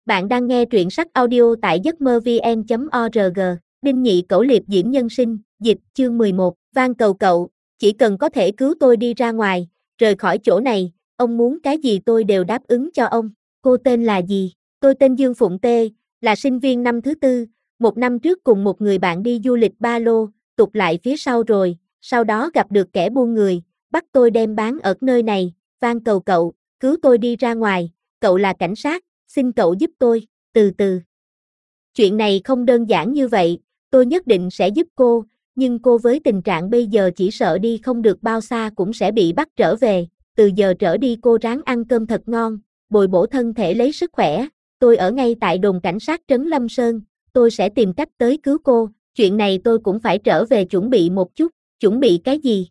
Bạn đang nghe truyện sách audio tại giấc mơ vn.org. Đinh Nhị Cẩu liệp diễm nhân sinh, dịch, chương 11, van cầu cậu, chỉ cần có thể cứu tôi đi ra ngoài, rời khỏi chỗ này, ông muốn cái gì tôi đều đáp ứng cho ông. Cô tên là gì? Tôi tên Dương Phụng Tê, là sinh viên năm thứ tư, một năm trước cùng một người bạn đi du lịch Ba Lô, tụt lại phía sau rồi, sau đó gặp được kẻ buôn người, bắt tôi đem bán ở nơi này, van cầu cậu, cứu tôi đi ra ngoài, cậu là cảnh sát, xin cậu giúp tôi, từ từ. Chuyện này không đơn giản như vậy, tôi nhất định sẽ giúp cô, nhưng cô với tình trạng bây giờ chỉ sợ đi không được bao xa cũng sẽ bị bắt trở về, từ giờ trở đi cô ráng ăn cơm thật ngon, bồi bổ thân thể lấy sức khỏe, tôi ở ngay tại đồn cảnh sát trấn Lâm Sơn, tôi sẽ tìm cách tới cứu cô, chuyện này tôi cũng phải trở về chuẩn bị một chút, chuẩn bị cái gì?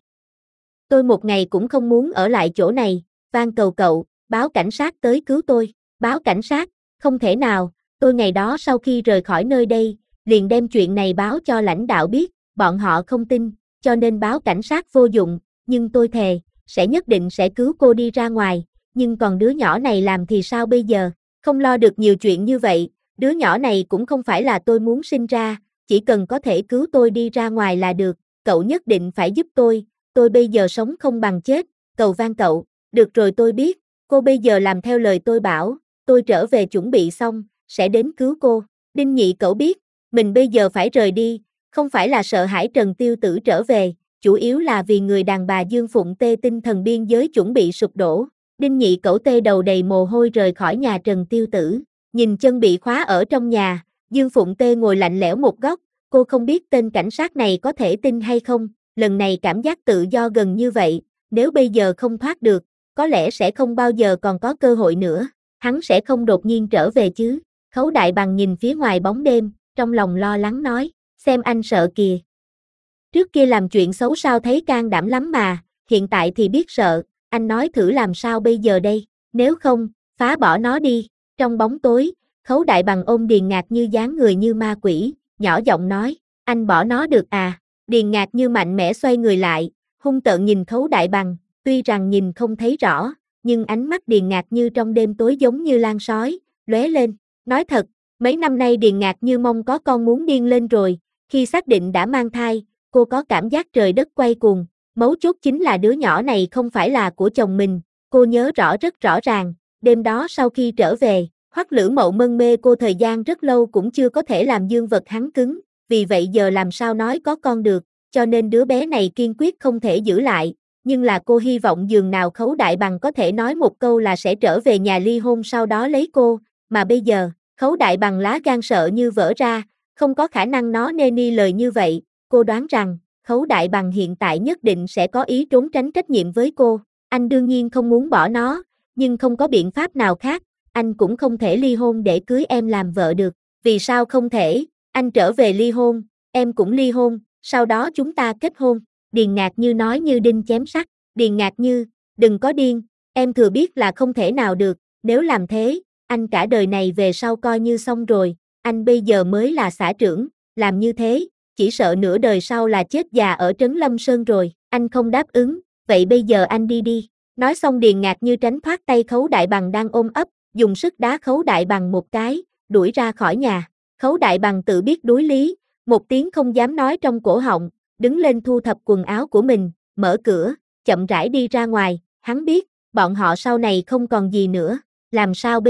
Tôi một ngày cũng không muốn ở lại chỗ này, van cầu cậu, báo cảnh sát tới cứu tôi. Báo cảnh sát, không thể nào, tôi ngày đó sau khi rời khỏi nơi đây, liền đem chuyện này báo cho lãnh đạo biết, bọn họ không tin, cho nên báo cảnh sát vô dụng, nhưng tôi thề, sẽ nhất định sẽ cứu cô đi ra ngoài, nhưng còn đứa nhỏ này làm thì sao bây giờ, không lo được nhiều chuyện như vậy, đứa nhỏ này cũng không phải là tôi muốn sinh ra, chỉ cần có thể cứu tôi đi ra ngoài là được, cậu nhất định phải giúp tôi bây giờ sống không bằng chết, cầu van cậu, được rồi tôi biết, cô bây giờ làm theo lời tôi bảo. Tôi trở về chuẩn bị xong, sẽ đến cứu cô. Đinh Nhị Cẩu biết, mình bây giờ phải rời đi, không phải là sợ hãi Trần Tiêu Tử trở về, chủ yếu là vì người đàn bà Dương Phụng Tê tinh thần biên giới chuẩn bị sụp đổ. Đinh Nhị Cẩu tê đầu đầy mồ hôi rời khỏi nhà Trần Tiêu Tử, nhìn chân bị khóa ở trong nhà, Dương Phụng Tê ngồi lạnh lẽo một góc, cô không biết tên cảnh sát này có thể tin hay không, lần này cảm giác tự do gần như vậy, nếu bây giờ không thoát được, có lẽ sẽ không bao giờ còn có cơ hội nữa. Hắn sẽ không đột nhiên trở về chứ, Khấu Đại Bằng nhìn phía ngoài bóng đêm, trong lòng lo lắng nói, xem anh sợ kìa. Trước kia làm chuyện xấu sao thấy can đảm lắm mà, hiện tại thì biết sợ, anh nói thử làm sao bây giờ đây, nếu không, phá bỏ nó đi, trong bóng tối, Khấu Đại Bằng ôm Điền Ngạc Như dáng người như ma quỷ, nhỏ giọng nói, anh bỏ nó được à, Điền Ngạc Như mạnh mẽ xoay người lại, hung tợn nhìn Khấu Đại Bằng, tuy rằng nhìn không thấy rõ, nhưng ánh mắt Điền Ngạc Như trong đêm tối giống như lan sói, lóe lên, nói thật, mấy năm nay Điền Ngạc Như mong có con muốn điên lên rồi, khi xác định đã mang thai, cô có cảm giác trời đất quay cuồng, mấu chốt chính là đứa nhỏ này không phải là của chồng mình, cô nhớ rất rõ ràng, đêm đó sau khi trở về, Hoắc Lữ Mậu mân mê cô thời gian rất lâu cũng chưa có thể làm dương vật hắn cứng, vì vậy giờ làm sao nói có con được, cho nên đứa bé này kiên quyết không thể giữ lại. Nhưng là cô hy vọng dường nào Khấu Đại Bằng có thể nói một câu là sẽ trở về nhà ly hôn sau đó lấy cô, mà bây giờ, Khấu Đại Bằng lá gan sợ như vỡ ra, không có khả năng nó nên đi lời như vậy, cô đoán rằng, Khấu Đại Bằng hiện tại nhất định sẽ có ý trốn tránh trách nhiệm với cô, anh đương nhiên không muốn bỏ nó, nhưng không có biện pháp nào khác, anh cũng không thể ly hôn để cưới em làm vợ được, vì sao không thể, anh trở về ly hôn, em cũng ly hôn, sau đó chúng ta kết hôn. Điền Ngạc Như nói như đinh chém sắt, Điền Ngạc Như, đừng có điên, em thừa biết là không thể nào được, nếu làm thế, anh cả đời này về sau coi như xong rồi, anh bây giờ mới là xã trưởng, làm như thế, chỉ sợ nửa đời sau là chết già ở trấn Lâm Sơn rồi, anh không đáp ứng, vậy bây giờ anh đi đi, nói xong Điền Ngạc Như tránh thoát tay Khấu Đại Bằng đang ôm ấp, dùng sức đá Khấu Đại Bằng một cái, đuổi ra khỏi nhà, Khấu Đại Bằng tự biết đối lý, một tiếng không dám nói trong cổ họng, đứng lên thu thập quần áo của mình, mở cửa, chậm rãi đi ra ngoài, hắn biết, bọn họ sau này không còn gì nữa, làm sao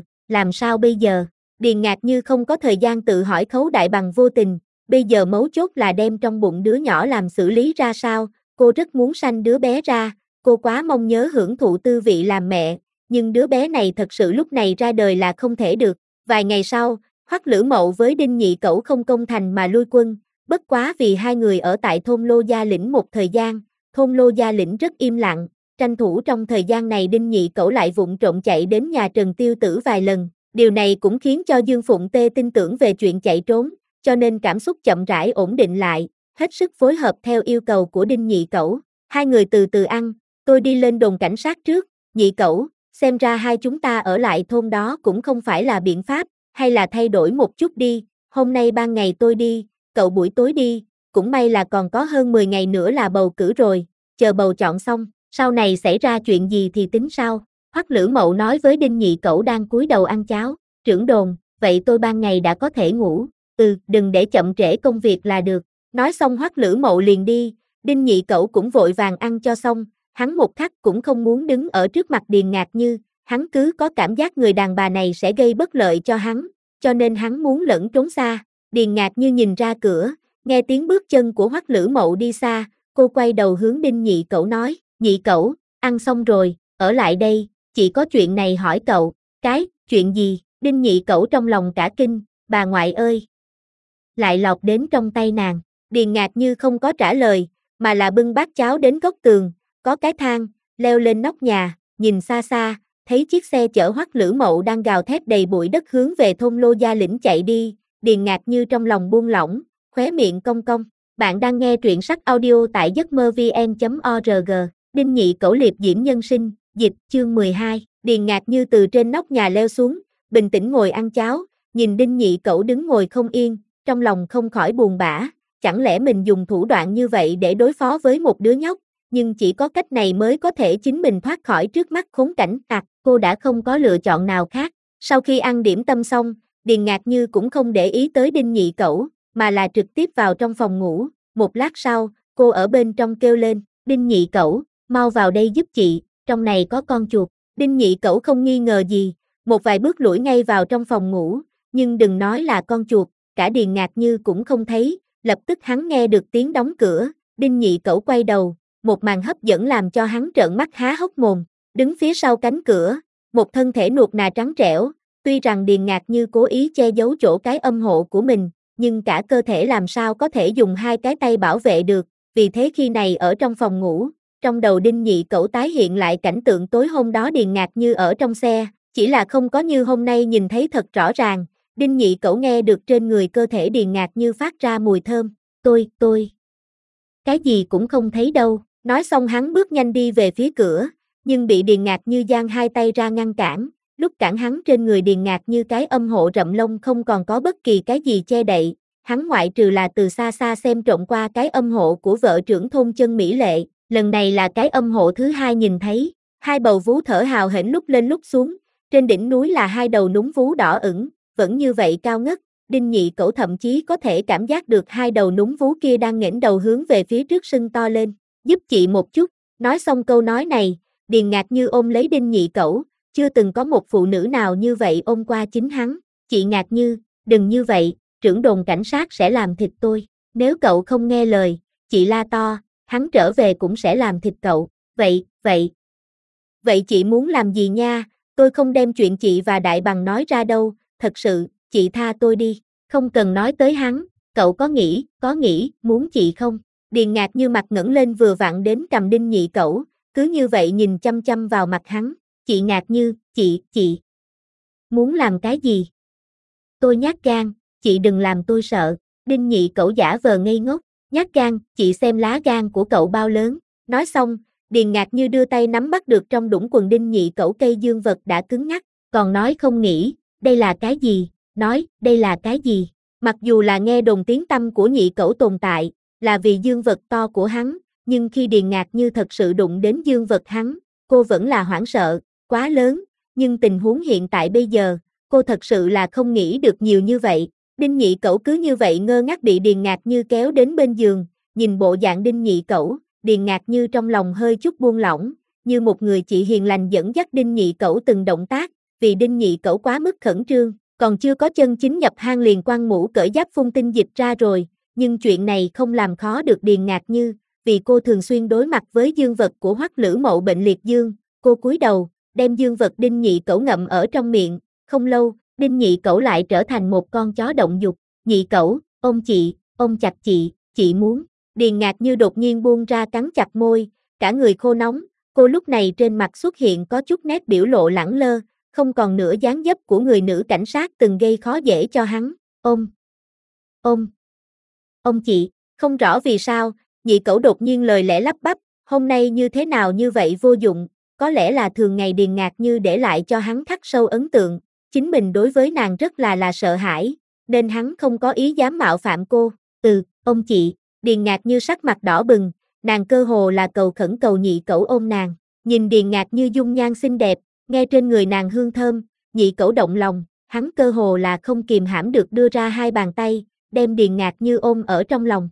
bây giờ, Điền Ngạc Như không có thời gian tự hỏi Khấu Đại Bằng vô tình, bây giờ mấu chốt là đem trong bụng đứa nhỏ làm xử lý ra sao, cô rất muốn sanh đứa bé ra, cô quá mong nhớ hưởng thụ tư vị làm mẹ, nhưng đứa bé này thật sự lúc này ra đời là không thể được, vài ngày sau, Hoắc Lữ Mậu với Đinh Nhị Cẩu không công thành mà lui quân. Bất quá vì hai người ở tại thôn Lô Gia Lĩnh một thời gian, thôn Lô Gia Lĩnh rất im lặng, tranh thủ trong thời gian này Đinh Nhị Cẩu lại vụng trộm chạy đến nhà Trần Tiêu Tử vài lần, điều này cũng khiến cho Dương Phụng Tê tin tưởng về chuyện chạy trốn, cho nên cảm xúc chậm rãi ổn định lại, hết sức phối hợp theo yêu cầu của Đinh Nhị Cẩu, hai người từ từ ăn, tôi đi lên đồn cảnh sát trước, Nhị Cẩu, xem ra hai chúng ta ở lại thôn đó cũng không phải là biện pháp, hay là thay đổi một chút đi, hôm nay ban ngày tôi đi, cậu buổi tối đi, cũng may là còn có hơn 10 ngày nữa là bầu cử rồi, chờ bầu chọn xong, sau này xảy ra chuyện gì thì tính sau. Hoắc Lữ Mậu nói với Đinh Nhị Cẩu đang cúi đầu ăn cháo, Trưởng đồn, vậy tôi ban ngày đã có thể ngủ, đừng để chậm trễ công việc là được. Nói xong Hoắc Lữ Mậu liền đi, Đinh Nhị Cẩu cũng vội vàng ăn cho xong, hắn một khắc cũng không muốn đứng ở trước mặt Điền Ngạc Như, hắn cứ có cảm giác người đàn bà này sẽ gây bất lợi cho hắn, cho nên hắn muốn lẫn trốn xa. Điền Ngạc Như nhìn ra cửa, nghe tiếng bước chân của Hoắc Lữ Mậu đi xa, cô quay đầu hướng Đinh Nhị Cẩu nói, Nhị Cẩu, ăn xong rồi, ở lại đây, chỉ có chuyện này hỏi cậu. Chuyện gì? Đinh Nhị Cẩu trong lòng cả kinh, bà ngoại ơi. Lại lọt đến trong tay nàng. Điền Ngạc Như không có trả lời, mà là bưng bát cháo đến góc tường, có cái thang, leo lên nóc nhà, nhìn xa xa, thấy chiếc xe chở Hoắc Lữ Mậu đang gào thét đầy bụi đất hướng về thôn Lô Gia Lĩnh chạy đi. Điền Ngạc Như trong lòng buông lỏng, khóe miệng cong cong. Bạn đang nghe truyện sách audio tại giấcmơ-vn.org. Đinh Nhị Cẩu liệp diễm nhân sinh, dịch, chương 12. Điền Ngạc Như từ trên nóc nhà leo xuống, bình tĩnh ngồi ăn cháo, nhìn Đinh Nhị Cẩu đứng ngồi không yên, trong lòng không khỏi buồn bã, chẳng lẽ mình dùng thủ đoạn như vậy để đối phó với một đứa nhóc, nhưng chỉ có cách này mới có thể chính mình thoát khỏi trước mắt khốn cảnh. Cô đã không có lựa chọn nào khác. Sau khi ăn điểm tâm xong, Điền Ngạc Như cũng không để ý tới Đinh Nhị Cẩu, mà là trực tiếp vào trong phòng ngủ. Một lát sau, cô ở bên trong kêu lên, Đinh Nhị Cẩu, mau vào đây giúp chị, trong này có con chuột. Đinh Nhị Cẩu không nghi ngờ gì, một vài bước lủi ngay vào trong phòng ngủ, nhưng đừng nói là con chuột, cả Điền Ngạc Như cũng không thấy, lập tức hắn nghe được tiếng đóng cửa, Đinh Nhị Cẩu quay đầu, một màn hấp dẫn làm cho hắn trợn mắt há hốc mồm, đứng phía sau cánh cửa, một thân thể nuột nà trắng trẻo, tuy rằng Điền Ngạc Như cố ý che giấu chỗ cái âm hộ của mình, nhưng cả cơ thể làm sao có thể dùng hai cái tay bảo vệ được, vì thế khi này ở trong phòng ngủ, trong đầu Đinh Nhị Cẩu tái hiện lại cảnh tượng tối hôm đó Điền Ngạc Như ở trong xe, chỉ là không có như hôm nay nhìn thấy thật rõ ràng. Đinh Nhị Cẩu nghe được trên người cơ thể Điền Ngạc Như phát ra mùi thơm, tôi, cái gì cũng không thấy đâu, nói xong hắn bước nhanh đi về phía cửa, nhưng bị Điền Ngạc Như giang hai tay ra ngăn cản, lúc cản hắn trên người Điền Ngạc Như cái âm hộ rậm lông không còn có bất kỳ cái gì che đậy, hắn ngoại trừ là từ xa xa xem trộm qua cái âm hộ của vợ trưởng thôn Chân Mỹ Lệ, lần này là cái âm hộ thứ hai nhìn thấy, hai bầu vú thở hào hển lúc lên lúc xuống, trên đỉnh núi là hai đầu núm vú đỏ ửng, vẫn như vậy cao ngất, Đinh Nhị Cẩu thậm chí có thể cảm giác được hai đầu núm vú kia đang nghển đầu hướng về phía trước sưng to lên, giúp chị một chút, nói xong câu nói này, Điền Ngạc Như ôm lấy Đinh Nhị Cẩu, chưa từng có một phụ nữ nào như vậy ôm qua chính hắn, chị Ngạc Như, đừng như vậy, trưởng đồn cảnh sát sẽ làm thịt tôi, nếu cậu không nghe lời, chị la to, hắn trở về cũng sẽ làm thịt cậu, vậy chị muốn làm gì nha, tôi không đem chuyện chị và Đại Bằng nói ra đâu, thật sự, chị tha tôi đi, không cần nói tới hắn, cậu có nghĩ, muốn chị không? Điền Ngạc Như mặt ngẩng lên vừa vặn đến cầm Đinh Nhị Cẩu, cứ như vậy nhìn chăm chăm vào mặt hắn, chị Ngạc Như, chị muốn làm cái gì? Tôi nhát gan, chị đừng làm tôi sợ, Đinh Nhị Cẩu giả vờ ngây ngốc, nhát gan, chị xem lá gan của cậu bao lớn, nói xong, Điền Ngạc Như đưa tay nắm bắt được trong đũng quần Đinh Nhị Cẩu cây dương vật đã cứng ngắc, còn nói không nghĩ, đây là cái gì, nói, đây là cái gì, mặc dù là nghe đồn tiếng tăm của Nhị Cẩu tồn tại, là vì dương vật to của hắn, nhưng khi Điền Ngạc Như thật sự đụng đến dương vật hắn, cô vẫn là hoảng sợ, quá lớn, nhưng tình huống hiện tại bây giờ, cô thật sự là không nghĩ được nhiều như vậy, Đinh Nhị Cẩu cứ như vậy ngơ ngác bị Điền Ngạc Như kéo đến bên giường, nhìn bộ dạng Đinh Nhị Cẩu, Điền Ngạc Như trong lòng hơi chút buông lỏng, như một người chị hiền lành dẫn dắt Đinh Nhị Cẩu từng động tác, vì Đinh Nhị Cẩu quá mức khẩn trương, còn chưa có chân chính nhập hang liền quăng mũ cởi giáp phun tinh dịch ra rồi, nhưng chuyện này không làm khó được Điền Ngạc Như, vì cô thường xuyên đối mặt với dương vật của Hoắc Lữ Mậu bệnh liệt dương, cô cúi đầu, đem dương vật Đinh Nhị Cẩu ngậm ở trong miệng, không lâu, Đinh Nhị Cẩu lại trở thành một con chó động dục, Nhị Cẩu, ôm chặt chị muốn, Điền Ngạc Như đột nhiên buông ra cắn chặt môi, cả người khô nóng, cô lúc này trên mặt xuất hiện có chút nét biểu lộ lẳng lơ, không còn nửa dáng dấp của người nữ cảnh sát từng gây khó dễ cho hắn, ôm chị, không rõ vì sao, Nhị Cẩu đột nhiên lời lẽ lắp bắp, hôm nay như thế nào như vậy vô dụng, có lẽ là thường ngày Điền Ngạc Như để lại cho hắn khắc sâu ấn tượng, chính mình đối với nàng rất là sợ hãi, nên hắn không có ý dám mạo phạm cô, ôm chị, Điền Ngạc Như sắc mặt đỏ bừng, nàng cơ hồ là cầu khẩn cầu Nhị Cẩu ôm nàng, nhìn Điền Ngạc Như dung nhan xinh đẹp, nghe trên người nàng hương thơm, Nhị Cẩu động lòng, hắn cơ hồ là không kìm hãm được đưa ra hai bàn tay, đem Điền Ngạc Như ôm ở trong lòng.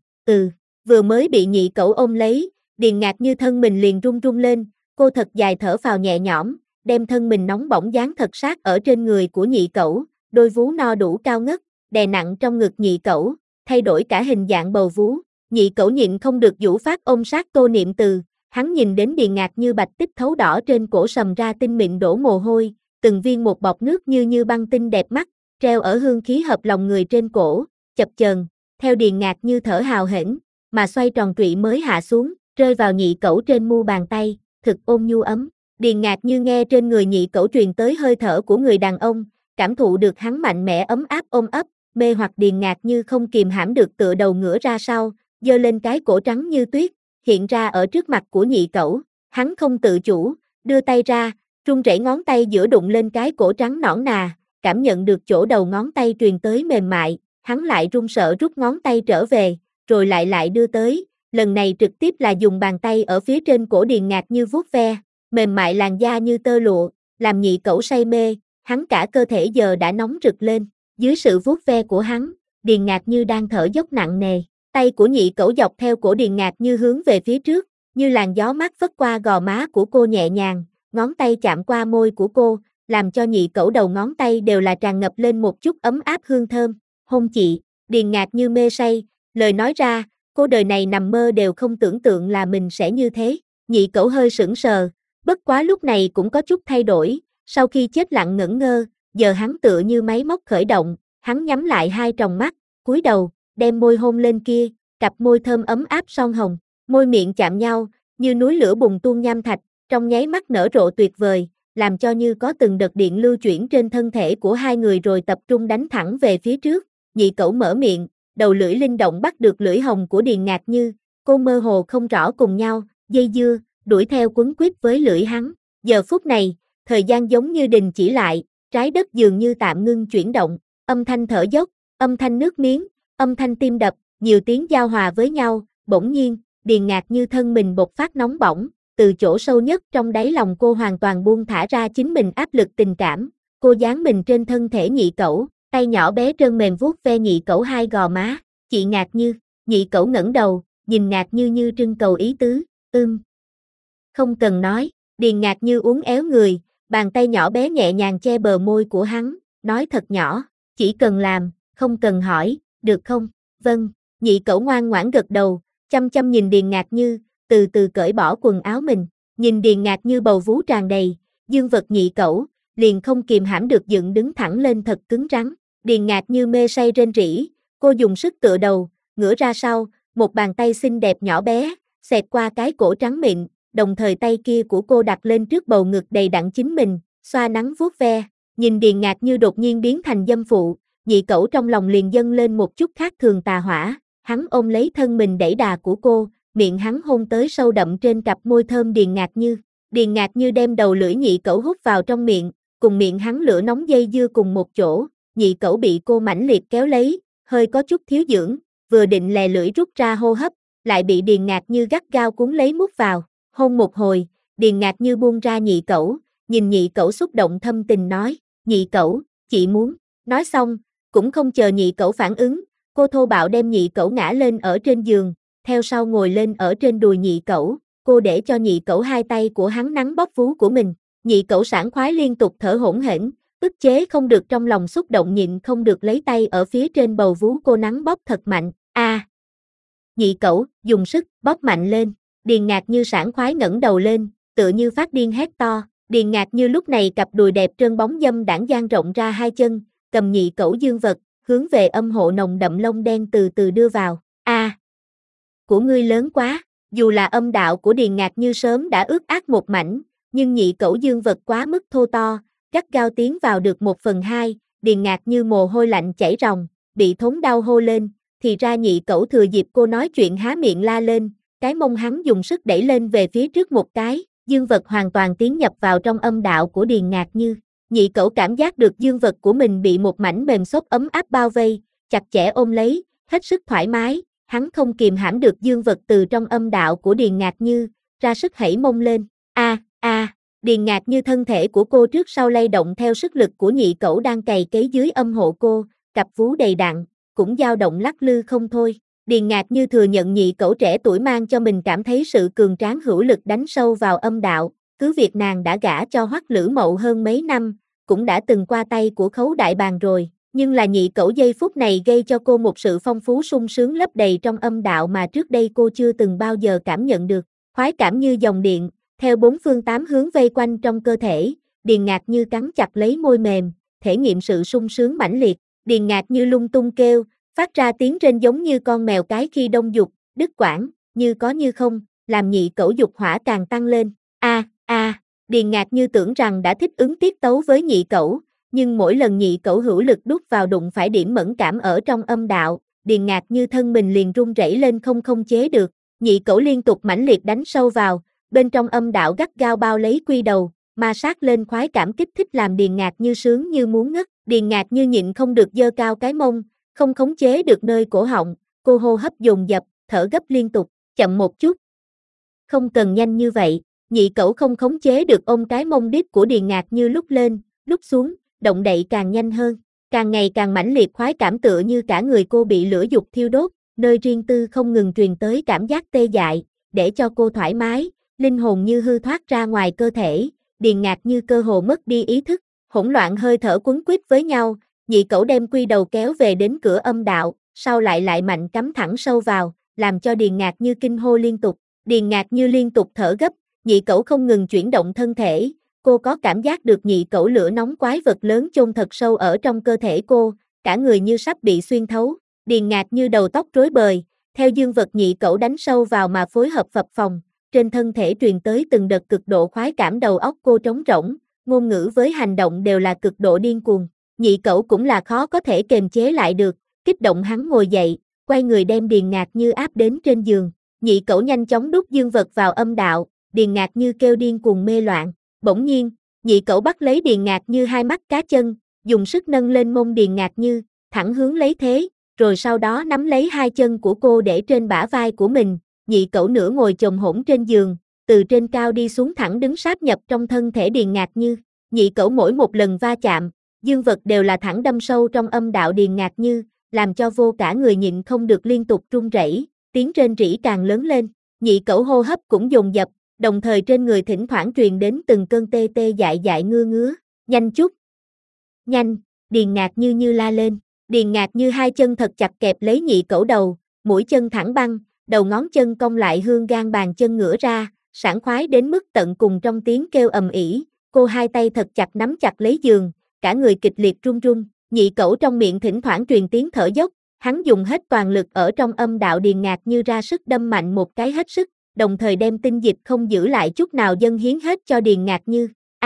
Vừa mới bị nhị cẩu ôm lấy, Điền Ngạc Như thân mình liền run run lên, cô thật dài thở phào nhẹ nhõm, đem thân mình nóng bỏng dán thật sát ở trên người của nhị cẩu, đôi vú no đủ cao ngất, đè nặng trong ngực nhị cẩu, thay đổi cả hình dạng bầu vú. Nhị cẩu nhịn không được giũ phát ôm sát Tô Niệm Từ, hắn nhìn đến Điền Ngạc Như bạch tích thấu đỏ trên cổ sầm ra tinh mịn đổ mồ hôi, từng viên một bọt nước như băng tinh đẹp mắt, treo ở hương khí hợp lòng người trên cổ, chập chờn, theo Điền Ngạc Như thở hào hển, mà xoay tròn trụy mới hạ xuống, rơi vào nhị cẩu trên mu bàn tay, thực ôn nhu ấm. Điền Ngạc Như nghe trên người nhị cẩu truyền tới hơi thở của người đàn ông, cảm thụ được hắn mạnh mẽ ấm áp ôm ấp, mê hoặc Điền Ngạc Như không kìm hãm được tựa đầu ngửa ra sau, giơ lên cái cổ trắng như tuyết, hiện ra ở trước mặt của nhị cẩu. Hắn không tự chủ, đưa tay ra, run rẩy ngón tay giữa đụng lên cái cổ trắng nõn nà, cảm nhận được chỗ đầu ngón tay truyền tới mềm mại, hắn lại run sợ rút ngón tay trở về, rồi lại đưa tới, lần này trực tiếp là dùng bàn tay ở phía trên cổ Điền Ngạc Như vuốt ve, mềm mại làn da như tơ lụa, làm nhị cẩu say mê, hắn cả cơ thể giờ đã nóng rực lên, dưới sự vuốt ve của hắn, Điền Ngạc Như đang thở dốc nặng nề, tay của nhị cẩu dọc theo cổ Điền Ngạc Như hướng về phía trước, như làn gió mát phất qua gò má của cô nhẹ nhàng, ngón tay chạm qua môi của cô, làm cho nhị cẩu đầu ngón tay đều là tràn ngập lên một chút ấm áp hương thơm. Hôn chị, Điền Ngạc Như mê say, lời nói ra, cô đời này nằm mơ đều không tưởng tượng là mình sẽ như thế. Nhị cẩu hơi sững sờ, bất quá lúc này cũng có chút thay đổi, sau khi chết lặng ngẩn ngơ, giờ hắn tựa như máy móc khởi động, hắn nhắm lại hai tròng mắt, cúi đầu, đem môi hôn lên kia, cặp môi thơm ấm áp son hồng, môi miệng chạm nhau, như núi lửa bùng tuôn nham thạch, trong nháy mắt nở rộ tuyệt vời, làm cho như có từng đợt điện lưu chuyển trên thân thể của hai người rồi tập trung đánh thẳng về phía trước. Nhị cẩu mở miệng, đầu lưỡi linh động bắt được lưỡi hồng của Điền Ngạc Như, cô mơ hồ không rõ cùng nhau, dây dưa, đuổi theo quấn quýt với lưỡi hắn. Giờ phút này, thời gian giống như đình chỉ lại, trái đất dường như tạm ngưng chuyển động, âm thanh thở dốc, âm thanh nước miếng, âm thanh tim đập, nhiều tiếng giao hòa với nhau, bỗng nhiên, Điền Ngạc Như thân mình bộc phát nóng bỏng, từ chỗ sâu nhất trong đáy lòng cô hoàn toàn buông thả ra chính mình áp lực tình cảm, cô dán mình trên thân thể nhị cẩu, tay nhỏ bé trơn mềm vuốt ve nhị cẩu hai gò má. Chị Ngạc Như, nhị cẩu ngẩng đầu, nhìn Ngạc Như như trưng cầu ý tứ, không cần nói. Điền Ngạc Như uốn éo người, bàn tay nhỏ bé nhẹ nhàng che bờ môi của hắn, nói thật nhỏ, chỉ cần làm, không cần hỏi, được không? Vâng. Nhị cẩu ngoan ngoãn gật đầu, chăm chăm nhìn Điền Ngạc Như, từ từ cởi bỏ quần áo mình, nhìn Điền Ngạc Như bầu vú tràn đầy, dương vật nhị cẩu, liền không kìm hãm được dựng đứng thẳng lên thật cứng rắn. Điền Ngạc Như mê say rên rỉ, cô dùng sức tựa đầu, ngửa ra sau, một bàn tay xinh đẹp nhỏ bé, xẹt qua cái cổ trắng mịn, đồng thời tay kia của cô đặt lên trước bầu ngực đầy đặn chính mình, xoa nắn vuốt ve, nhìn Điền Ngạc Như đột nhiên biến thành dâm phụ, nhị cẩu trong lòng liền dâng lên một chút khác thường tà hỏa, hắn ôm lấy thân mình đẩy đà của cô, miệng hắn hôn tới sâu đậm trên cặp môi thơm Điền Ngạc Như. Điền Ngạc Như đem đầu lưỡi nhị cẩu hút vào trong miệng, cùng miệng hắn lửa nóng dây dưa cùng một chỗ, nhị cẩu bị cô mãnh liệt kéo lấy, hơi có chút thiếu dưỡng, vừa định lè lưỡi rút ra hô hấp, lại bị Điền Ngạc Như gắt gao cuốn lấy mút vào, hôn một hồi, Điền Ngạc Như buông ra nhị cẩu, nhìn nhị cẩu xúc động thâm tình nói, nhị cẩu, chị muốn, nói xong, cũng không chờ nhị cẩu phản ứng, cô thô bạo đem nhị cẩu ngã lên ở trên giường, theo sau ngồi lên ở trên đùi nhị cẩu, cô để cho nhị cẩu hai tay của hắn nắn bóp vú của mình, nhị cẩu sảng khoái liên tục thở hổn hển, ức chế không được trong lòng xúc động nhịn không được lấy tay ở phía trên bầu vú cô nắn bóp thật mạnh, nhị cẩu, dùng sức, bóp mạnh lên, Điền Ngạc Như sảng khoái ngẩng đầu lên, tựa như phát điên hét to, Điền Ngạc Như lúc này cặp đùi đẹp trơn bóng dâm đãng dang rộng ra hai chân, cầm nhị cẩu dương vật, hướng về âm hộ nồng đậm lông đen từ từ đưa vào, của ngươi lớn quá, dù là âm đạo của Điền Ngạc Như sớm đã ướt át một mảnh, nhưng nhị cẩu dương vật quá mức thô to, gắt gao tiến vào được 1/2, Điền Ngạc Như mồ hôi lạnh chảy ròng, bị thốn đau hô lên, thì ra nhị cẩu thừa dịp cô nói chuyện há miệng la lên, cái mông hắn dùng sức đẩy lên về phía trước một cái, dương vật hoàn toàn tiến nhập vào trong âm đạo của Điền Ngạc Như. Nhị cẩu cảm giác được dương vật của mình bị một mảnh mềm xốp ấm áp bao vây, chặt chẽ ôm lấy, hết sức thoải mái, hắn không kìm hãm được dương vật từ trong âm đạo của Điền Ngạc Như, ra sức hẩy mông lên, Điền Ngạc Như thân thể của cô trước sau lay động theo sức lực của nhị cẩu đang cày cấy dưới âm hộ cô, cặp vú đầy đặn, cũng dao động lắc lư không thôi. Điền Ngạc Như thừa nhận nhị cẩu trẻ tuổi mang cho mình cảm thấy sự cường tráng hữu lực đánh sâu vào âm đạo, cứ việc nàng đã gả cho Hoắc Lữ Mậu hơn mấy năm, cũng đã từng qua tay của Khấu Đại Bàng rồi, nhưng là nhị cẩu giây phút này gây cho cô một sự phong phú sung sướng lấp đầy trong âm đạo mà trước đây cô chưa từng bao giờ cảm nhận được, khoái cảm như dòng điện, theo bốn phương tám hướng vây quanh trong cơ thể, Điền Ngạc Như cắn chặt lấy môi mềm, thể nghiệm sự sung sướng mãnh liệt, Điền Ngạc Như lung tung kêu, phát ra tiếng rên giống như con mèo cái khi đông dục, đứt quãng, như có như không, làm nhị cẩu dục hỏa càng tăng lên. Điền Ngạc Như tưởng rằng đã thích ứng tiết tấu với nhị cẩu, nhưng mỗi lần nhị cẩu hữu lực đút vào đụng phải điểm mẫn cảm ở trong âm đạo, Điền Ngạc Như thân mình liền run rẩy lên không khống chế được, nhị cẩu liên tục mãnh liệt đánh sâu vào, bên trong âm đạo gắt gao bao lấy quy đầu, ma sát lên khoái cảm kích thích làm Điền Ngạc Như sướng như muốn ngất, Điền Ngạc Như nhịn không được giơ cao cái mông, không khống chế được nơi cổ họng, cô hô hấp dồn dập, thở gấp liên tục, chậm một chút. Không cần nhanh như vậy, nhị cẩu không khống chế được ôm cái mông đít của Điền Ngạc Như lúc lên, lúc xuống, động đậy càng nhanh hơn, càng ngày càng mãnh liệt khoái cảm tựa như cả người cô bị lửa dục thiêu đốt, nơi riêng tư không ngừng truyền tới cảm giác tê dại, để cho cô thoải mái, linh hồn như hư thoát ra ngoài cơ thể, Điền Ngạc Như cơ hồ mất đi ý thức, hỗn loạn hơi thở quấn quýt với nhau, nhị cẩu đem quy đầu kéo về đến cửa âm đạo, sau lại mạnh cắm thẳng sâu vào, làm cho Điền Ngạc Như kinh hô liên tục, Điền Ngạc Như liên tục thở gấp, nhị cẩu không ngừng chuyển động thân thể, cô có cảm giác được nhị cẩu lửa nóng quái vật lớn chôn thật sâu ở trong cơ thể cô, cả người như sắp bị xuyên thấu, Điền Ngạc Như đầu tóc rối bời, theo dương vật nhị cẩu đánh sâu vào mà phối hợp phập phồng, trên thân thể truyền tới từng đợt cực độ khoái cảm, đầu óc cô trống rỗng, ngôn ngữ với hành động đều là cực độ điên cuồng, nhị cẩu cũng là khó có thể kềm chế lại được, kích động hắn ngồi dậy, quay người đem Điền Ngạc Như áp đến trên giường, nhị cẩu nhanh chóng đút dương vật vào âm đạo, Điền Ngạc Như kêu điên cuồng mê loạn, bỗng nhiên, nhị cẩu bắt lấy Điền Ngạc Như hai mắt cá chân, dùng sức nâng lên mông Điền Ngạc Như, thẳng hướng lấy thế, rồi sau đó nắm lấy hai chân của cô để trên bả vai của mình, nhị cẩu nửa ngồi chồm hổm trên giường, từ trên cao đi xuống thẳng đứng sáp nhập trong thân thể Điền Ngạc Như, nhị cẩu mỗi một lần va chạm, dương vật đều là thẳng đâm sâu trong âm đạo Điền Ngạc Như, làm cho vô cả người nhịn không được liên tục run rẩy, tiếng rên rỉ càng lớn lên, nhị cẩu hô hấp cũng dồn dập, đồng thời trên người thỉnh thoảng truyền đến từng cơn tê tê dại dại ngứa ngứa, nhanh chút, nhanh, Điền Ngạc Như la lên, Điền Ngạc Như hai chân thật chặt kẹp lấy nhị cẩu đầu, mũi chân thẳng băng, đầu ngón chân cong lại hương gan bàn chân ngửa ra, sảng khoái đến mức tận cùng trong tiếng kêu ầm ĩ, cô hai tay thật chặt nắm chặt lấy giường, cả người kịch liệt run run, nhị cẩu trong miệng thỉnh thoảng truyền tiếng thở dốc, hắn dùng hết toàn lực ở trong âm đạo Điền Ngạc Như ra sức đâm mạnh một cái hết sức, đồng thời đem tinh dịch không giữ lại chút nào dâng hiến hết cho Điền Ngạc Như.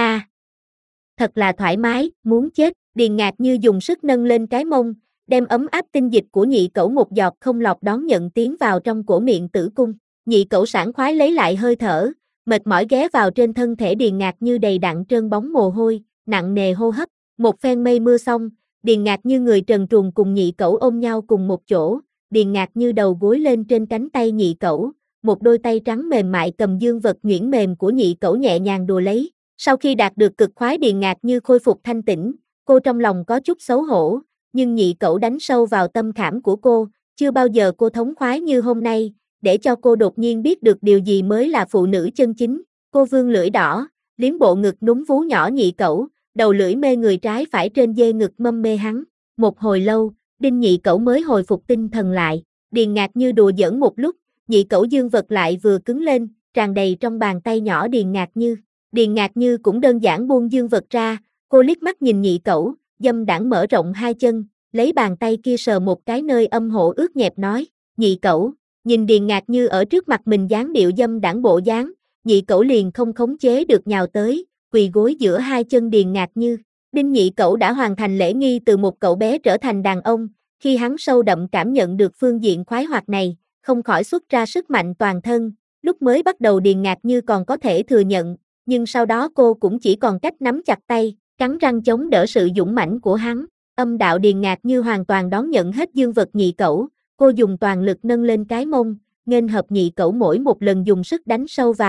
Thật là thoải mái, muốn chết, Điền Ngạc Như dùng sức nâng lên cái mông, đem ấm áp tinh dịch của nhị cẩu một giọt không lọt đón nhận tiến vào trong cổ miệng tử cung. Nhị cẩu sảng khoái lấy lại hơi thở, mệt mỏi ghé vào trên thân thể Điền Ngạc Như đầy đặn trơn bóng mồ hôi, nặng nề hô hấp. Một phen mây mưa xong, Điền Ngạc Như người trần truồng cùng nhị cẩu ôm nhau cùng một chỗ, Điền Ngạc Như đầu gối lên trên cánh tay nhị cẩu, một đôi tay trắng mềm mại cầm dương vật nhuyễn mềm của nhị cẩu nhẹ nhàng đùa lấy. Sau khi đạt được cực khoái, Điền Ngạc Như khôi phục thanh tĩnh, cô trong lòng có chút xấu hổ, nhưng nhị cẩu đánh sâu vào tâm khảm của cô, chưa bao giờ cô thống khoái như hôm nay, để cho cô đột nhiên biết được điều gì mới là phụ nữ chân chính. Cô vươn lưỡi đỏ, liếm bộ ngực núm vú nhỏ nhị cẩu, đầu lưỡi mê người trái phải trên dê ngực mâm mê hắn. Một hồi lâu, đinh nhị cẩu mới hồi phục tinh thần lại, Điền Ngạc Như đùa giỡn một lúc, nhị cẩu dương vật lại vừa cứng lên, tràn đầy trong bàn tay nhỏ Điền Ngạc Như. Điền Ngạc Như cũng đơn giản buông dương vật ra, cô liếc mắt nhìn nhị cẩu, dâm đãng mở rộng hai chân, lấy bàn tay kia sờ một cái nơi âm hộ ướt nhẹp nói, nhị cẩu, nhìn Điền Ngạc Như ở trước mặt mình dáng điệu dâm đãng bộ dáng, nhị cẩu liền không khống chế được nhào tới, quỳ gối giữa hai chân Điền Ngạc Như. Đinh nhị cẩu đã hoàn thành lễ nghi từ một cậu bé trở thành đàn ông, khi hắn sâu đậm cảm nhận được phương diện khoái hoạt này, không khỏi xuất ra sức mạnh toàn thân, lúc mới bắt đầu Điền Ngạc Như còn có thể thừa nhận, nhưng sau đó cô cũng chỉ còn cách nắm chặt tay, cắn răng chống đỡ sự dũng mãnh của hắn. Âm đạo Điền Ngạc Như hoàn toàn đón nhận hết dương vật nhị cẩu, cô dùng toàn lực nâng lên cái mông, nghênh hợp nhị cẩu mỗi một lần dùng sức đánh sâu vào,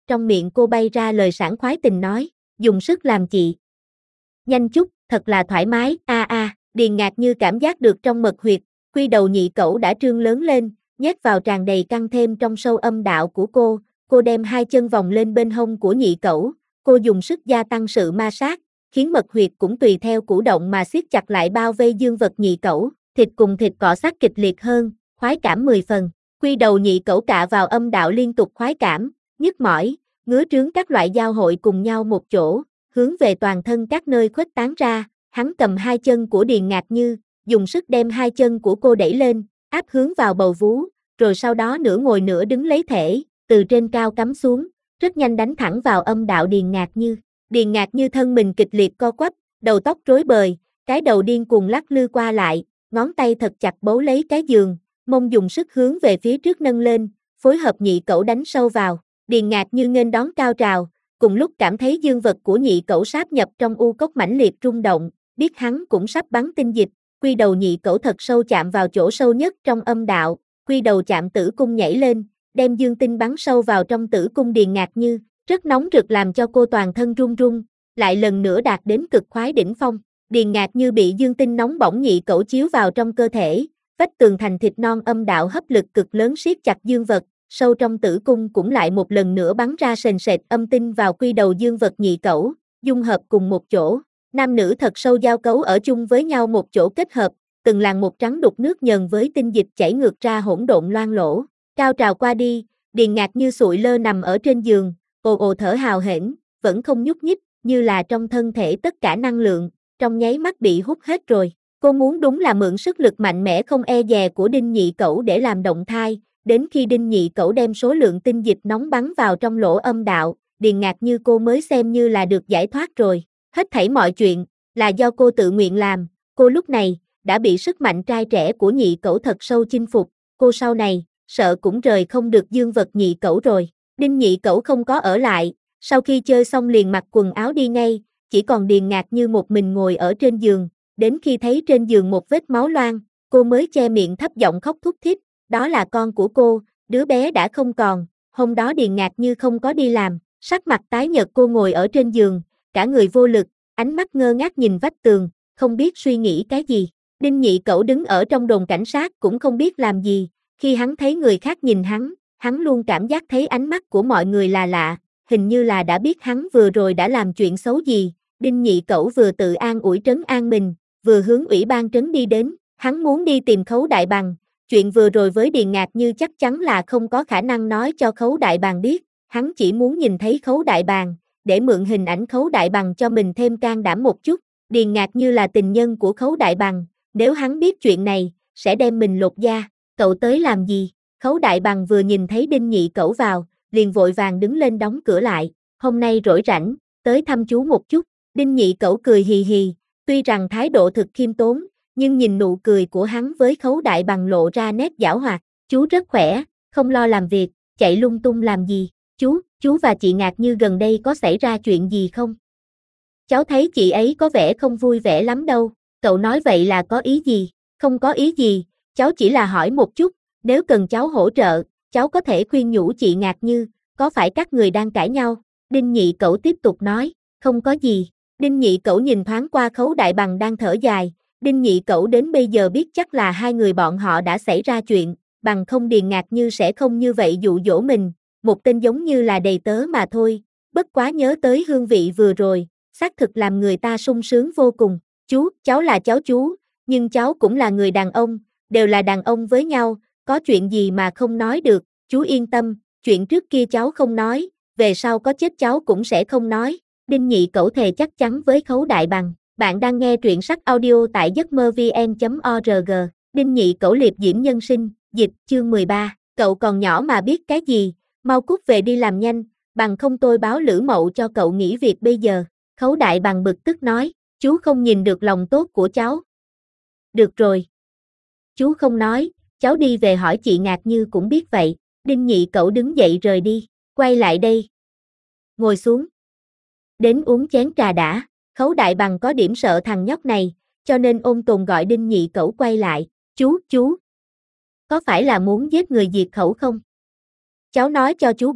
trong miệng cô bay ra lời sảng khoái tình nói, dùng sức làm chị. Nhanh chút, thật là thoải mái, Điền Ngạc Như cảm giác được trong mật huyệt, quy đầu nhị cẩu đã trương lớn lên, nhét vào tràn đầy căng thêm trong sâu âm đạo của cô đem hai chân vòng lên bên hông của nhị cẩu, cô dùng sức gia tăng sự ma sát, khiến mật huyệt cũng tùy theo cử động mà siết chặt lại bao vây dương vật nhị cẩu, thịt cùng thịt cọ sát kịch liệt hơn, khoái cảm 10 phần, quy đầu nhị cẩu cạ vào âm đạo liên tục khoái cảm, nhức mỏi, ngứa trướng các loại giao hội cùng nhau một chỗ, hướng về toàn thân các nơi khuếch tán ra, hắn cầm hai chân của Điền Ngạc Như, dùng sức đem hai chân của cô đẩy lên, áp hướng vào bầu vú, rồi sau đó nửa ngồi nửa đứng lấy thể, từ trên cao cắm xuống, rất nhanh đánh thẳng vào âm đạo Điền Ngạc Như. Điền Ngạc Như thân mình kịch liệt co quắp, đầu tóc rối bời, cái đầu điên cuồng lắc lư qua lại, ngón tay thật chặt bấu lấy cái giường, mông dùng sức hướng về phía trước nâng lên, phối hợp nhị cẩu đánh sâu vào. Điền Ngạc Như nghênh đón cao trào, cùng lúc cảm thấy dương vật của nhị cẩu sáp nhập trong u cốc mãnh liệt rung động, biết hắn cũng sắp bắn tinh dịch, quy đầu nhị cẩu thật sâu chạm vào chỗ sâu nhất trong âm đạo, quy đầu chạm tử cung nhảy lên, đem dương tinh bắn sâu vào trong tử cung Điền Ngạc Như, rất nóng rực làm cho cô toàn thân run run, lại lần nữa đạt đến cực khoái đỉnh phong. Điền Ngạc Như bị dương tinh nóng bỏng nhị cẩu chiếu vào trong cơ thể, vách tường thành thịt non âm đạo hấp lực cực lớn siết chặt dương vật, sâu trong tử cung cũng lại một lần nữa bắn ra sền sệt âm tinh vào quy đầu dương vật nhị cẩu, dung hợp cùng một chỗ. Nam nữ thật sâu giao cấu ở chung với nhau một chỗ kết hợp, từng làn một trắng đục nước nhờn với tinh dịch chảy ngược ra hỗn độn loang lỗ. Cao trào qua đi, Điền Ngạc Như sụi lơ nằm ở trên giường, ồ ồ thở hào hển, vẫn không nhúc nhích, như là trong thân thể tất cả năng lượng, trong nháy mắt bị hút hết rồi. Cô muốn đúng là mượn sức lực mạnh mẽ không e dè của Đinh Nhị Cẩu để làm động thai, đến khi Đinh Nhị Cẩu đem số lượng tinh dịch nóng bắn vào trong lỗ âm đạo, Điền Ngạc Như cô mới xem như là được giải thoát rồi. Hết thảy mọi chuyện, là do cô tự nguyện làm, cô lúc này, đã bị sức mạnh trai trẻ của Nhị Cẩu thật sâu chinh phục, cô sau này, sợ cũng rời không được dương vật Nhị Cẩu rồi. Đinh Nhị Cẩu không có ở lại, sau khi chơi xong liền mặc quần áo đi ngay, chỉ còn Điền Ngạc Như một mình ngồi ở trên giường, đến khi thấy trên giường một vết máu loang, cô mới che miệng thấp giọng khóc thút thít, đó là con của cô, đứa bé đã không còn. Hôm đó Điền Ngạc Như không có đi làm, sắc mặt tái nhợt cô ngồi ở trên giường, cả người vô lực, ánh mắt ngơ ngác nhìn vách tường, không biết suy nghĩ cái gì. Đinh Nhị Cẩu đứng ở trong đồn cảnh sát cũng không biết làm gì, khi hắn thấy người khác nhìn hắn luôn cảm giác thấy ánh mắt của mọi người là lạ, hình như là đã biết hắn vừa rồi đã làm chuyện xấu gì. Đinh Nhị Cẩu vừa tự an ủi trấn an mình, vừa hướng ủy ban trấn đi đến, hắn muốn đi tìm Khấu Đại Bằng, chuyện vừa rồi với Điền Ngạc Như chắc chắn là không có khả năng nói cho Khấu Đại Bằng biết, hắn chỉ muốn nhìn thấy Khấu Đại Bằng, để mượn hình ảnh Khấu Đại Bằng cho mình thêm can đảm một chút. Điền Ngạc Như là tình nhân của Khấu Đại Bằng, nếu hắn biết chuyện này, sẽ đem mình lột da. Cậu tới làm gì? Khấu Đại Bằng vừa nhìn thấy Đinh Nhị Cẩu vào, liền vội vàng đứng lên đóng cửa lại, hôm nay rỗi rảnh, tới thăm chú một chút. Đinh Nhị Cẩu cười hì hì, tuy rằng thái độ thực khiêm tốn, nhưng nhìn nụ cười của hắn với Khấu Đại Bằng lộ ra nét giảo hoạt, chú rất khỏe, không lo làm việc, chạy lung tung làm gì, chú và chị Ngạc Như gần đây có xảy ra chuyện gì không? Cháu thấy chị ấy có vẻ không vui vẻ lắm đâu, cậu nói vậy là có ý gì? Không có ý gì, cháu chỉ là hỏi một chút, nếu cần cháu hỗ trợ, cháu có thể khuyên nhủ chị Ngạc Như, có phải các người đang cãi nhau? Đinh Nhị Cẩu tiếp tục nói, không có gì. Đinh Nhị Cẩu nhìn thoáng qua Khấu Đại Bằng đang thở dài, Đinh Nhị Cẩu đến bây giờ biết chắc là hai người bọn họ đã xảy ra chuyện, bằng không Điền Ngạc Như sẽ không như vậy dụ dỗ mình, một tên giống như là đầy tớ mà thôi, bất quá nhớ tới hương vị vừa rồi, xác thực làm người ta sung sướng vô cùng. Cháu là cháu chú, nhưng cháu cũng là người đàn ông, đều là đàn ông với nhau, có chuyện gì mà không nói được, chú yên tâm, chuyện trước kia cháu không nói, về sau có chết cháu cũng sẽ không nói. Đinh Nhị Cẩu thề chắc chắn với Khấu Đại Bằng. Bạn đang nghe truyện sách audio tại giấc mơ vn.org. Đinh Nhị Cẩu liệp diễm nhân sinh, dịch, chương 13. Cậu còn nhỏ mà biết cái gì, mau cút về đi làm nhanh, bằng không tôi báo Lữ Mậu cho cậu nghỉ việc bây giờ. Khấu Đại Bằng bực tức nói, chú không nhìn được lòng tốt của cháu. Được rồi. Chú không nói, cháu đi về hỏi chị Ngạc Như cũng biết vậy. Đinh Nhị Cẩu đứng dậy rời đi, quay lại đây. Ngồi xuống. Đến uống chén trà đã. Khấu Đại Bằng có điểm sợ thằng nhóc này, cho nên ôn tồn gọi Đinh Nhị Cẩu quay lại. Chú. Có phải là muốn giết người diệt khẩu không? Cháu nói cho chú biết,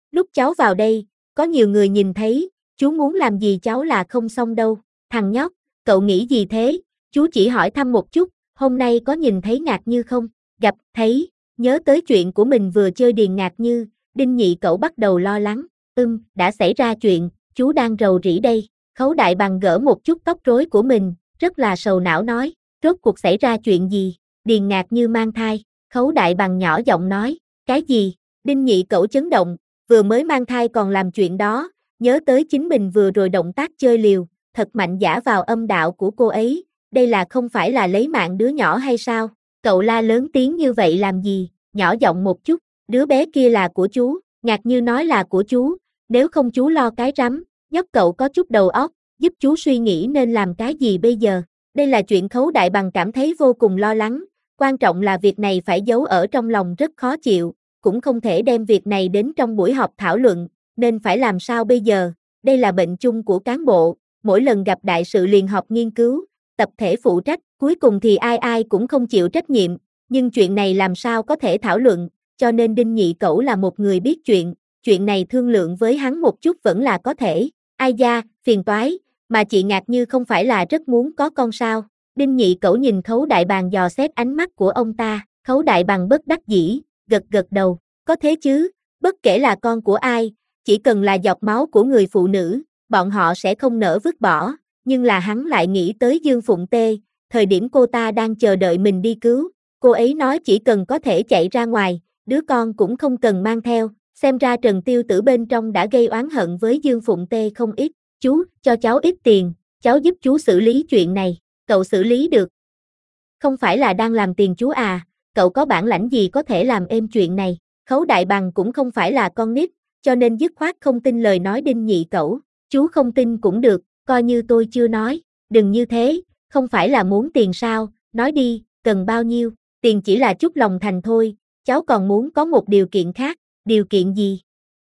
lúc cháu vào đây, có nhiều người nhìn thấy, chú muốn làm gì cháu là không xong đâu, thằng nhóc, cậu nghĩ gì thế, chú chỉ hỏi thăm một chút, hôm nay có nhìn thấy Ngạc Như không, gặp, thấy, nhớ tới chuyện của mình vừa chơi điền Ngạc Như, Đinh Nhị Cẩu bắt đầu lo lắng, đã xảy ra chuyện, chú đang rầu rĩ đây, Khấu Đại Bằng gỡ một chút tóc rối của mình, rất là sầu não nói, rốt cuộc xảy ra chuyện gì, Điền Ngạc Như mang thai, Khấu Đại Bằng nhỏ giọng nói, cái gì, Đinh Nhị Cẩu chấn động, vừa mới mang thai còn làm chuyện đó, nhớ tới chính mình vừa rồi động tác chơi liều, thật mạnh dã vào âm đạo của cô ấy, đây là không phải là lấy mạng đứa nhỏ hay sao, cậu la lớn tiếng như vậy làm gì, nhỏ giọng một chút, đứa bé kia là của chú, Ngạc Như nói là của chú, nếu không chú lo cái rắm, nhóc cậu có chút đầu óc, giúp chú suy nghĩ nên làm cái gì bây giờ, đây là chuyện Khấu Đại Bằng cảm thấy vô cùng lo lắng, quan trọng là việc này phải giấu ở trong lòng rất khó chịu, cũng không thể đem việc này đến trong buổi họp thảo luận, nên phải làm sao bây giờ, đây là bệnh chung của cán bộ, mỗi lần gặp đại sự liền họp nghiên cứu, tập thể phụ trách, cuối cùng thì ai ai cũng không chịu trách nhiệm, nhưng chuyện này làm sao có thể thảo luận, cho nên Đinh Nhị Cẩu là một người biết chuyện này thương lượng với hắn một chút vẫn là có thể, ai da, phiền toái, mà chị Ngạc Như không phải là rất muốn có con sao, Đinh Nhị Cẩu nhìn Khấu Đại Bàng dò xét ánh mắt của ông ta, Khấu Đại Bàng bất đắc dĩ, gật gật đầu, có thế chứ, bất kể là con của ai, chỉ cần là giọt máu của người phụ nữ, bọn họ sẽ không nỡ vứt bỏ, nhưng là hắn lại nghĩ tới Dương Phụng Tê, thời điểm cô ta đang chờ đợi mình đi cứu, cô ấy nói chỉ cần có thể chạy ra ngoài, đứa con cũng không cần mang theo, xem ra Trần Tiêu Tử bên trong đã gây oán hận với Dương Phụng Tê không ít, chú, cho cháu ít tiền, cháu giúp chú xử lý chuyện này, cậu xử lý được. Không phải là đang làm tiền chú à, cậu có bản lãnh gì có thể làm êm chuyện này, Khấu Đại Bằng cũng không phải là con nít, cho nên dứt khoát không tin lời nói Đinh Nhị Cẩu, chú không tin cũng được, coi như tôi chưa nói, đừng như thế, không phải là muốn tiền sao, nói đi, cần bao nhiêu, tiền chỉ là chút lòng thành thôi, cháu còn muốn có một điều kiện khác, điều kiện gì?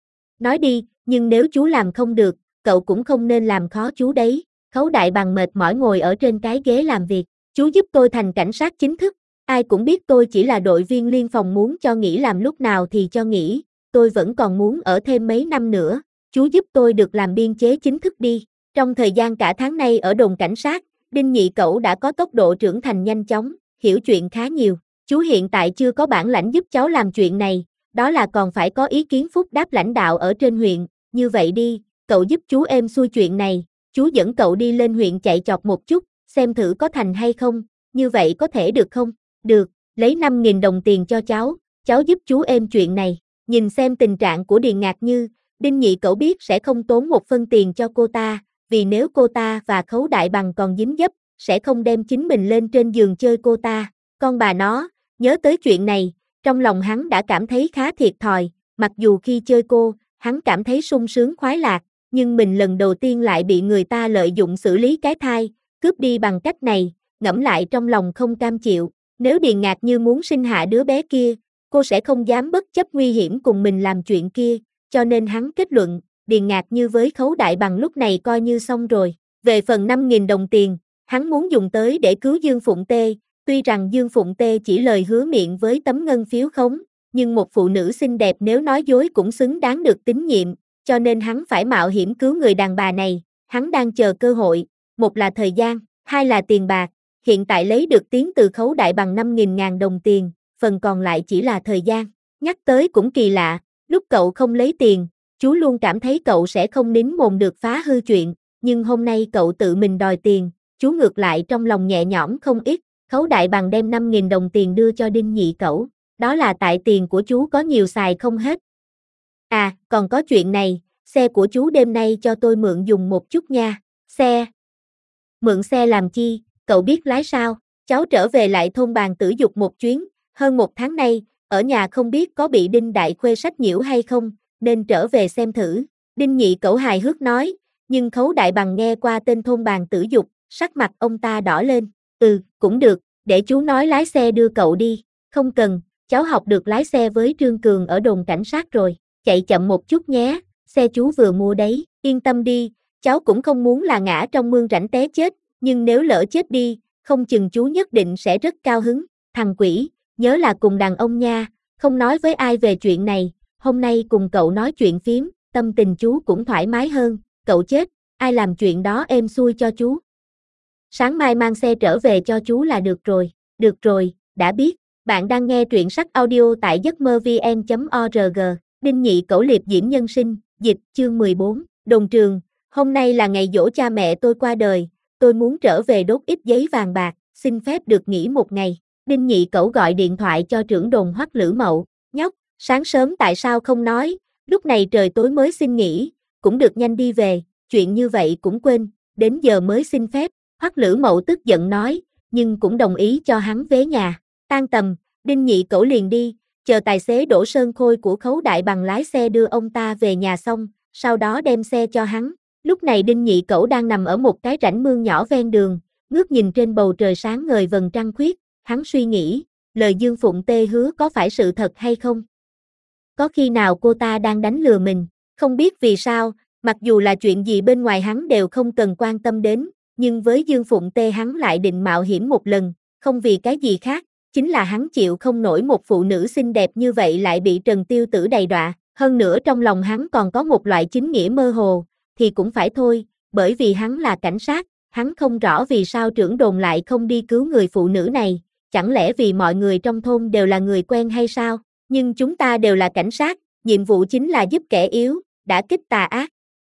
Nói đi, nhưng nếu chú làm không được, cậu cũng không nên làm khó chú đấy, Khấu Đại Bằng mệt mỏi ngồi ở trên cái ghế làm việc, chú giúp tôi thành cảnh sát chính thức, ai cũng biết tôi chỉ là đội viên liên phòng muốn cho nghỉ làm lúc nào thì cho nghỉ, tôi vẫn còn muốn ở thêm mấy năm nữa, chú giúp tôi được làm biên chế chính thức đi, trong thời gian cả tháng nay ở đồn cảnh sát, Đinh Nhị Cẩu đã có tốc độ trưởng thành nhanh chóng, hiểu chuyện khá nhiều, chú hiện tại chưa có bản lãnh giúp cháu làm chuyện này, đó là còn phải có ý kiến phúc đáp lãnh đạo ở trên huyện, như vậy đi, cậu giúp chú êm xuôi chuyện này, chú dẫn cậu đi lên huyện chạy chọt một chút, xem thử có thành hay không, như vậy có thể được không? Được, lấy 5.000 đồng tiền cho cháu giúp chú êm chuyện này, nhìn xem tình trạng của Điền Ngạc Như, Đinh Nhị Cẩu biết sẽ không tốn một phân tiền cho cô ta, vì nếu cô ta và Khấu Đại Bằng còn dính dấp, sẽ không đem chính mình lên trên giường chơi cô ta, con bà nó, nhớ tới chuyện này, trong lòng hắn đã cảm thấy khá thiệt thòi, mặc dù khi chơi cô, hắn cảm thấy sung sướng khoái lạc, nhưng mình lần đầu tiên lại bị người ta lợi dụng xử lý cái thai, cướp đi bằng cách này, ngẫm lại trong lòng không cam chịu, nếu Điền Ngạc Như muốn sinh hạ đứa bé kia, cô sẽ không dám bất chấp nguy hiểm cùng mình làm chuyện kia, cho nên hắn kết luận, Điền Ngạc Như với Khấu Đại Bằng lúc này coi như xong rồi, về phần 5.000 đồng tiền, hắn muốn dùng tới để cứu Dương Phụng Tê, tuy rằng Dương Phụng Tê chỉ lời hứa miệng với tấm ngân phiếu khống, nhưng một phụ nữ xinh đẹp nếu nói dối cũng xứng đáng được tín nhiệm, cho nên hắn phải mạo hiểm cứu người đàn bà này, hắn đang chờ cơ hội, một là thời gian, hai là tiền bạc, hiện tại lấy được tiếng từ Khấu Đại Bằng 5.000 đồng tiền, phần còn lại chỉ là thời gian, nhắc tới cũng kỳ lạ, lúc cậu không lấy tiền, chú luôn cảm thấy cậu sẽ không nín mồm được phá hư chuyện, nhưng hôm nay cậu tự mình đòi tiền, chú ngược lại trong lòng nhẹ nhõm không ít, Khấu Đại Bằng đem 5.000 đồng tiền đưa cho Đinh Nhị Cẩu, đó là tại tiền của chú có nhiều xài không hết. À, còn có chuyện này, xe của chú đêm nay cho tôi mượn dùng một chút nha, xe. Mượn xe làm chi, cậu biết lái sao, cháu trở về lại thôn Bàn Tử Dục một chuyến, hơn một tháng nay, ở nhà không biết có bị Đinh Đại Khuê sách nhiễu hay không, nên trở về xem thử, Đinh Nhị Cẩu hài hước nói, nhưng Khấu Đại Bằng nghe qua tên thôn Bàn Tử Dục, sắc mặt ông ta đỏ lên, cũng được, để chú nói lái xe đưa cậu đi, không cần, cháu học được lái xe với Trương Cường ở đồn cảnh sát rồi, chạy chậm một chút nhé, xe chú vừa mua đấy, yên tâm đi, cháu cũng không muốn là ngã trong mương rãnh té chết, nhưng nếu lỡ chết đi, không chừng chú nhất định sẽ rất cao hứng, thằng quỷ, nhớ là cùng đàn ông nha, không nói với ai về chuyện này, hôm nay cùng cậu nói chuyện phiếm, tâm tình chú cũng thoải mái hơn, cậu chết, ai làm chuyện đó êm xuôi cho chú. Sáng mai mang xe trở về cho chú là được rồi, đã biết, bạn đang nghe truyện sách audio tại giấc mơ vn.org, Đinh Nhị Cẩu Liệp Diễm Nhân Sinh, dịch, chương 14, Đồn Trường, hôm nay là ngày giỗ cha mẹ tôi qua đời, tôi muốn trở về đốt ít giấy vàng bạc, xin phép được nghỉ một ngày. Đinh Nhị Cẩu gọi điện thoại cho trưởng đồn Hoắc Lữ Mậu, nhóc, sáng sớm tại sao không nói, lúc này trời tối mới xin nghỉ, cũng được nhanh đi về, chuyện như vậy cũng quên, đến giờ mới xin phép. Hoắc Lữ Mậu tức giận nói, nhưng cũng đồng ý cho hắn về nhà. Tan tầm, Đinh Nhị Cẩu liền đi, chờ tài xế Đỗ Sơn Khôi của Khấu Đại Bằng lái xe đưa ông ta về nhà xong, sau đó đem xe cho hắn. Lúc này Đinh Nhị Cẩu đang nằm ở một cái rãnh mương nhỏ ven đường, ngước nhìn trên bầu trời sáng ngời vầng trăng khuyết, hắn suy nghĩ, lời Dương Phụng Tê hứa có phải sự thật hay không? Có khi nào cô ta đang đánh lừa mình? Không biết vì sao, mặc dù là chuyện gì bên ngoài hắn đều không cần quan tâm đến, nhưng với Dương Phụng Tê hắn lại định mạo hiểm một lần, không vì cái gì khác, chính là hắn chịu không nổi một phụ nữ xinh đẹp như vậy lại bị Trần Tiêu Tử đầy đọa, hơn nữa trong lòng hắn còn có một loại chính nghĩa mơ hồ, thì cũng phải thôi, bởi vì hắn là cảnh sát, hắn không rõ vì sao trưởng đồn lại không đi cứu người phụ nữ này, chẳng lẽ vì mọi người trong thôn đều là người quen hay sao? Nhưng chúng ta đều là cảnh sát, nhiệm vụ chính là giúp kẻ yếu, đả kích tà ác.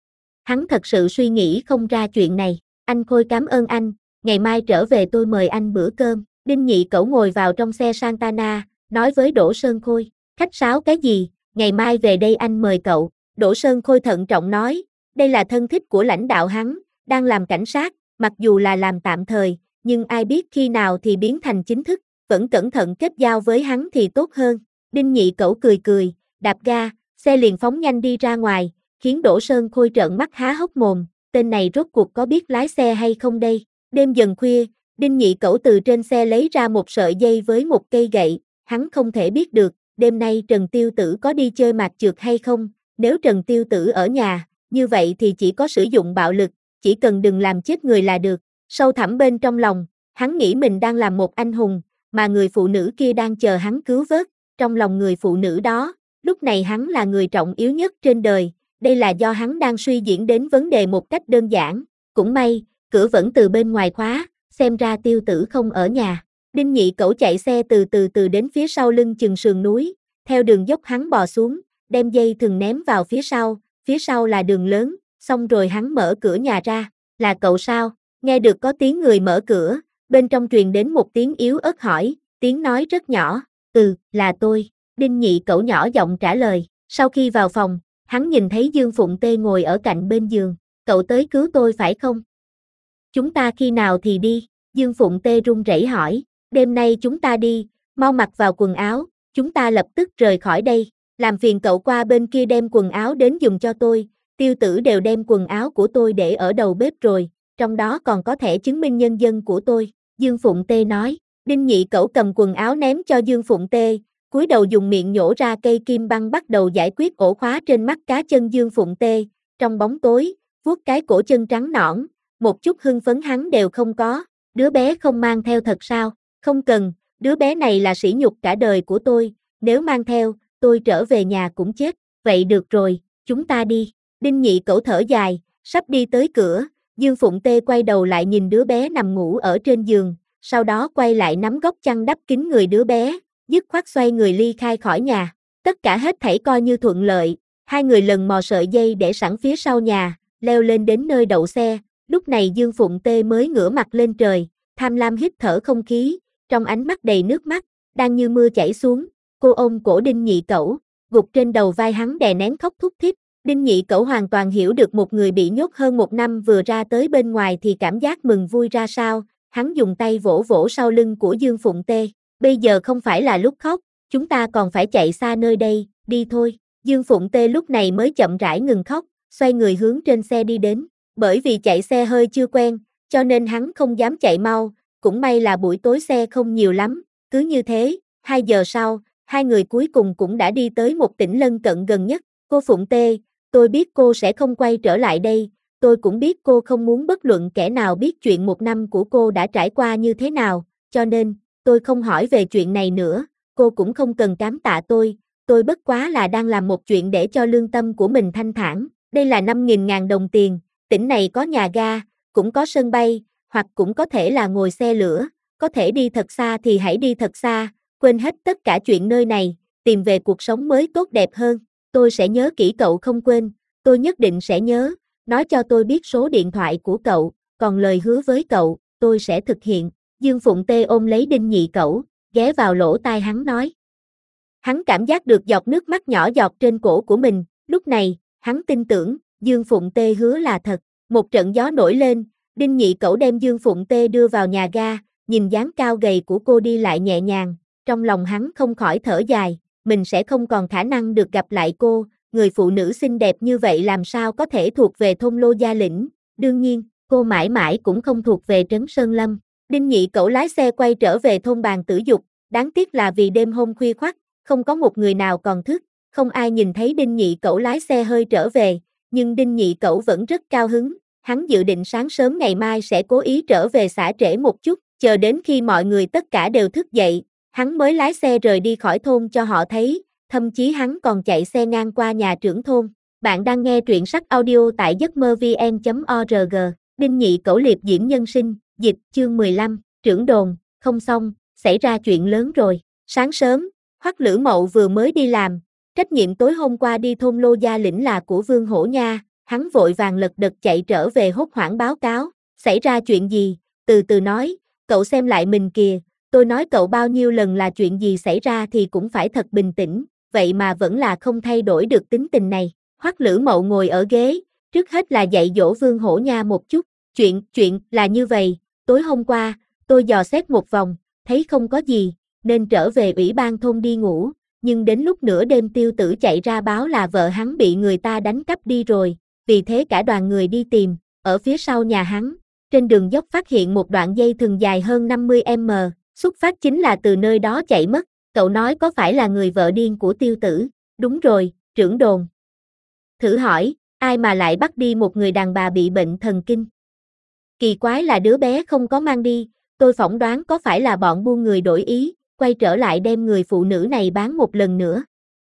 Hắn thật sự suy nghĩ không ra chuyện này. Anh Khôi cảm ơn anh, ngày mai trở về tôi mời anh bữa cơm. Đinh Nhị Cẩu ngồi vào trong xe Santana, nói với Đỗ Sơn Khôi, khách sáo cái gì, ngày mai về đây anh mời cậu. Đỗ Sơn Khôi thận trọng nói, đây là thân thích của lãnh đạo hắn, đang làm cảnh sát, mặc dù là làm tạm thời, nhưng ai biết khi nào thì biến thành chính thức, vẫn cẩn thận kết giao với hắn thì tốt hơn. Đinh Nhị Cẩu cười cười, đạp ga, xe liền phóng nhanh đi ra ngoài, khiến Đỗ Sơn Khôi trợn mắt há hốc mồm, tên này rốt cuộc có biết lái xe hay không đây? Đêm dần khuya, Đinh Nhị Cẩu từ trên xe lấy ra một sợi dây với một cây gậy, hắn không thể biết được, đêm nay Trần Tiêu Tử có đi chơi mạt trượt hay không, nếu Trần Tiêu Tử ở nhà, như vậy thì chỉ có sử dụng bạo lực, chỉ cần đừng làm chết người là được. Sâu thẳm bên trong lòng, hắn nghĩ mình đang làm một anh hùng, mà người phụ nữ kia đang chờ hắn cứu vớt, trong lòng người phụ nữ đó, lúc này hắn là người trọng yếu nhất trên đời, đây là do hắn đang suy diễn đến vấn đề một cách đơn giản, cũng may, cửa vẫn từ bên ngoài khóa, xem ra Tiêu Tử không ở nhà. Đinh Nhị Cẩu chạy xe từ đến phía sau lưng chừng sườn núi, theo đường dốc hắn bò xuống, đem dây thừng ném vào phía sau là đường lớn, xong rồi hắn mở cửa nhà ra, là cậu sao? Nghe được có tiếng người mở cửa, bên trong truyền đến một tiếng yếu ớt hỏi, tiếng nói rất nhỏ, là tôi. Đinh Nhị Cẩu nhỏ giọng trả lời, sau khi vào phòng, hắn nhìn thấy Dương Phụng Tê ngồi ở cạnh bên giường, cậu tới cứu tôi phải không? Chúng ta khi nào thì đi? Dương Phụng Tê run rẩy hỏi, đêm nay chúng ta đi, mau mặc vào quần áo, chúng ta lập tức rời khỏi đây, làm phiền cậu qua bên kia đem quần áo đến dùng cho tôi, Tiêu Tử đều đem quần áo của tôi để ở đầu bếp rồi, trong đó còn có thẻ chứng minh nhân dân của tôi, Dương Phụng Tê nói. Đinh Nhị Cẩu cầm quần áo ném cho Dương Phụng Tê, cúi đầu dùng miệng nhổ ra cây kim băng bắt đầu giải quyết ổ khóa trên mắt cá chân Dương Phụng Tê, trong bóng tối, vuốt cái cổ chân trắng nõn, một chút hưng phấn hắn đều không có, đứa bé không mang theo thật sao? Không cần, đứa bé này là sỉ nhục cả đời của tôi, nếu mang theo, tôi trở về nhà cũng chết, vậy được rồi, chúng ta đi. Đinh Nhị Cẩu thở dài, sắp đi tới cửa, Dương Phụng Tê quay đầu lại nhìn đứa bé nằm ngủ ở trên giường, sau đó quay lại nắm góc chăn đắp kín người đứa bé, dứt khoát xoay người ly khai khỏi nhà. Tất cả hết thảy coi như thuận lợi, hai người lần mò sợi dây để sẵn phía sau nhà, leo lên đến nơi đậu xe, lúc này Dương Phụng Tê mới ngửa mặt lên trời, tham lam hít thở không khí, trong ánh mắt đầy nước mắt, đang như mưa chảy xuống, cô ôm cổ Đinh Nhị Cẩu, gục trên đầu vai hắn đè nén khóc thút thít. Đinh Nhị Cẩu hoàn toàn hiểu được một người bị nhốt hơn một năm vừa ra tới bên ngoài thì cảm giác mừng vui ra sao, hắn dùng tay vỗ vỗ sau lưng của Dương Phụng Tê, bây giờ không phải là lúc khóc, chúng ta còn phải chạy xa nơi đây, đi thôi. Dương Phụng Tê lúc này mới chậm rãi ngừng khóc, xoay người hướng trên xe đi đến, bởi vì chạy xe hơi chưa quen, cho nên hắn không dám chạy mau, cũng may là buổi tối xe không nhiều lắm, cứ như thế, 2 giờ sau, hai người cuối cùng cũng đã đi tới một tỉnh lân cận gần nhất. Cô Phụng Tê, tôi biết cô sẽ không quay trở lại đây, tôi cũng biết cô không muốn bất luận kẻ nào biết chuyện một năm của cô đã trải qua như thế nào, cho nên, tôi không hỏi về chuyện này nữa, cô cũng không cần cảm tạ tôi bất quá là đang làm một chuyện để cho lương tâm của mình thanh thản, đây là 5.000 đồng tiền, tỉnh này có nhà ga, cũng có sân bay, hoặc cũng có thể là ngồi xe lửa, có thể đi thật xa thì hãy đi thật xa, quên hết tất cả chuyện nơi này, tìm về cuộc sống mới tốt đẹp hơn, tôi sẽ nhớ kỹ cậu không quên, tôi nhất định sẽ nhớ, nói cho tôi biết số điện thoại của cậu, còn lời hứa với cậu, tôi sẽ thực hiện. Dương Phụng Tê ôm lấy Đinh Nhị Cẩu, ghé vào lỗ tai hắn nói. Hắn cảm giác được giọt nước mắt nhỏ giọt trên cổ của mình, lúc này, hắn tin tưởng, Dương Phụng Tê hứa là thật. Một trận gió nổi lên, Đinh Nhị Cẩu đem Dương Phụng Tê đưa vào nhà ga, nhìn dáng cao gầy của cô đi lại nhẹ nhàng, trong lòng hắn không khỏi thở dài, mình sẽ không còn khả năng được gặp lại cô, người phụ nữ xinh đẹp như vậy làm sao có thể thuộc về thôn Lô Gia Lĩnh, đương nhiên, cô mãi mãi cũng không thuộc về Trấn Sơn Lâm. Đinh Nhị Cẩu lái xe quay trở về thôn Bàn Tử Dục, đáng tiếc là vì đêm hôm khuya khoắt, không có một người nào còn thức, không ai nhìn thấy Đinh Nhị Cẩu lái xe hơi trở về, nhưng Đinh Nhị Cẩu vẫn rất cao hứng, hắn dự định sáng sớm ngày mai sẽ cố ý trở về xả trễ một chút, chờ đến khi mọi người tất cả đều thức dậy, hắn mới lái xe rời đi khỏi thôn cho họ thấy, thậm chí hắn còn chạy xe ngang qua nhà trưởng thôn. Bạn đang nghe truyện sách audio tại giấc mơ vn.org, Đinh Nhị Cẩu liệp diễm nhân sinh, dịch, chương 15, trưởng đồn, không xong, xảy ra chuyện lớn rồi. Sáng sớm, Hoắc Lữ Mậu vừa mới đi làm, trách nhiệm tối hôm qua đi thôn Lô Gia Lĩnh là của Vương Hổ Nha, hắn vội vàng lật đật chạy trở về hốt hoảng báo cáo, xảy ra chuyện gì, từ từ nói, cậu xem lại mình kìa, tôi nói cậu bao nhiêu lần là chuyện gì xảy ra thì cũng phải thật bình tĩnh, vậy mà vẫn là không thay đổi được tính tình này. Hoắc Lữ Mậu ngồi ở ghế, trước hết là dạy dỗ Vương Hổ Nha một chút, chuyện là như vậy, tối hôm qua, tôi dò xét một vòng, thấy không có gì, nên trở về ủy ban thôn đi ngủ, nhưng đến lúc nửa đêm Tiêu Tử chạy ra báo là vợ hắn bị người ta đánh cắp đi rồi, vì thế cả đoàn người đi tìm, ở phía sau nhà hắn, trên đường dốc phát hiện một đoạn dây thừng dài hơn 50m, xuất phát chính là từ nơi đó chạy mất, cậu nói có phải là người vợ điên của Tiêu Tử? Đúng rồi, trưởng đồn. Thử hỏi, ai mà lại bắt đi một người đàn bà bị bệnh thần kinh? Kỳ quái là đứa bé không có mang đi, tôi phỏng đoán có phải là bọn buôn người đổi ý, quay trở lại đem người phụ nữ này bán một lần nữa.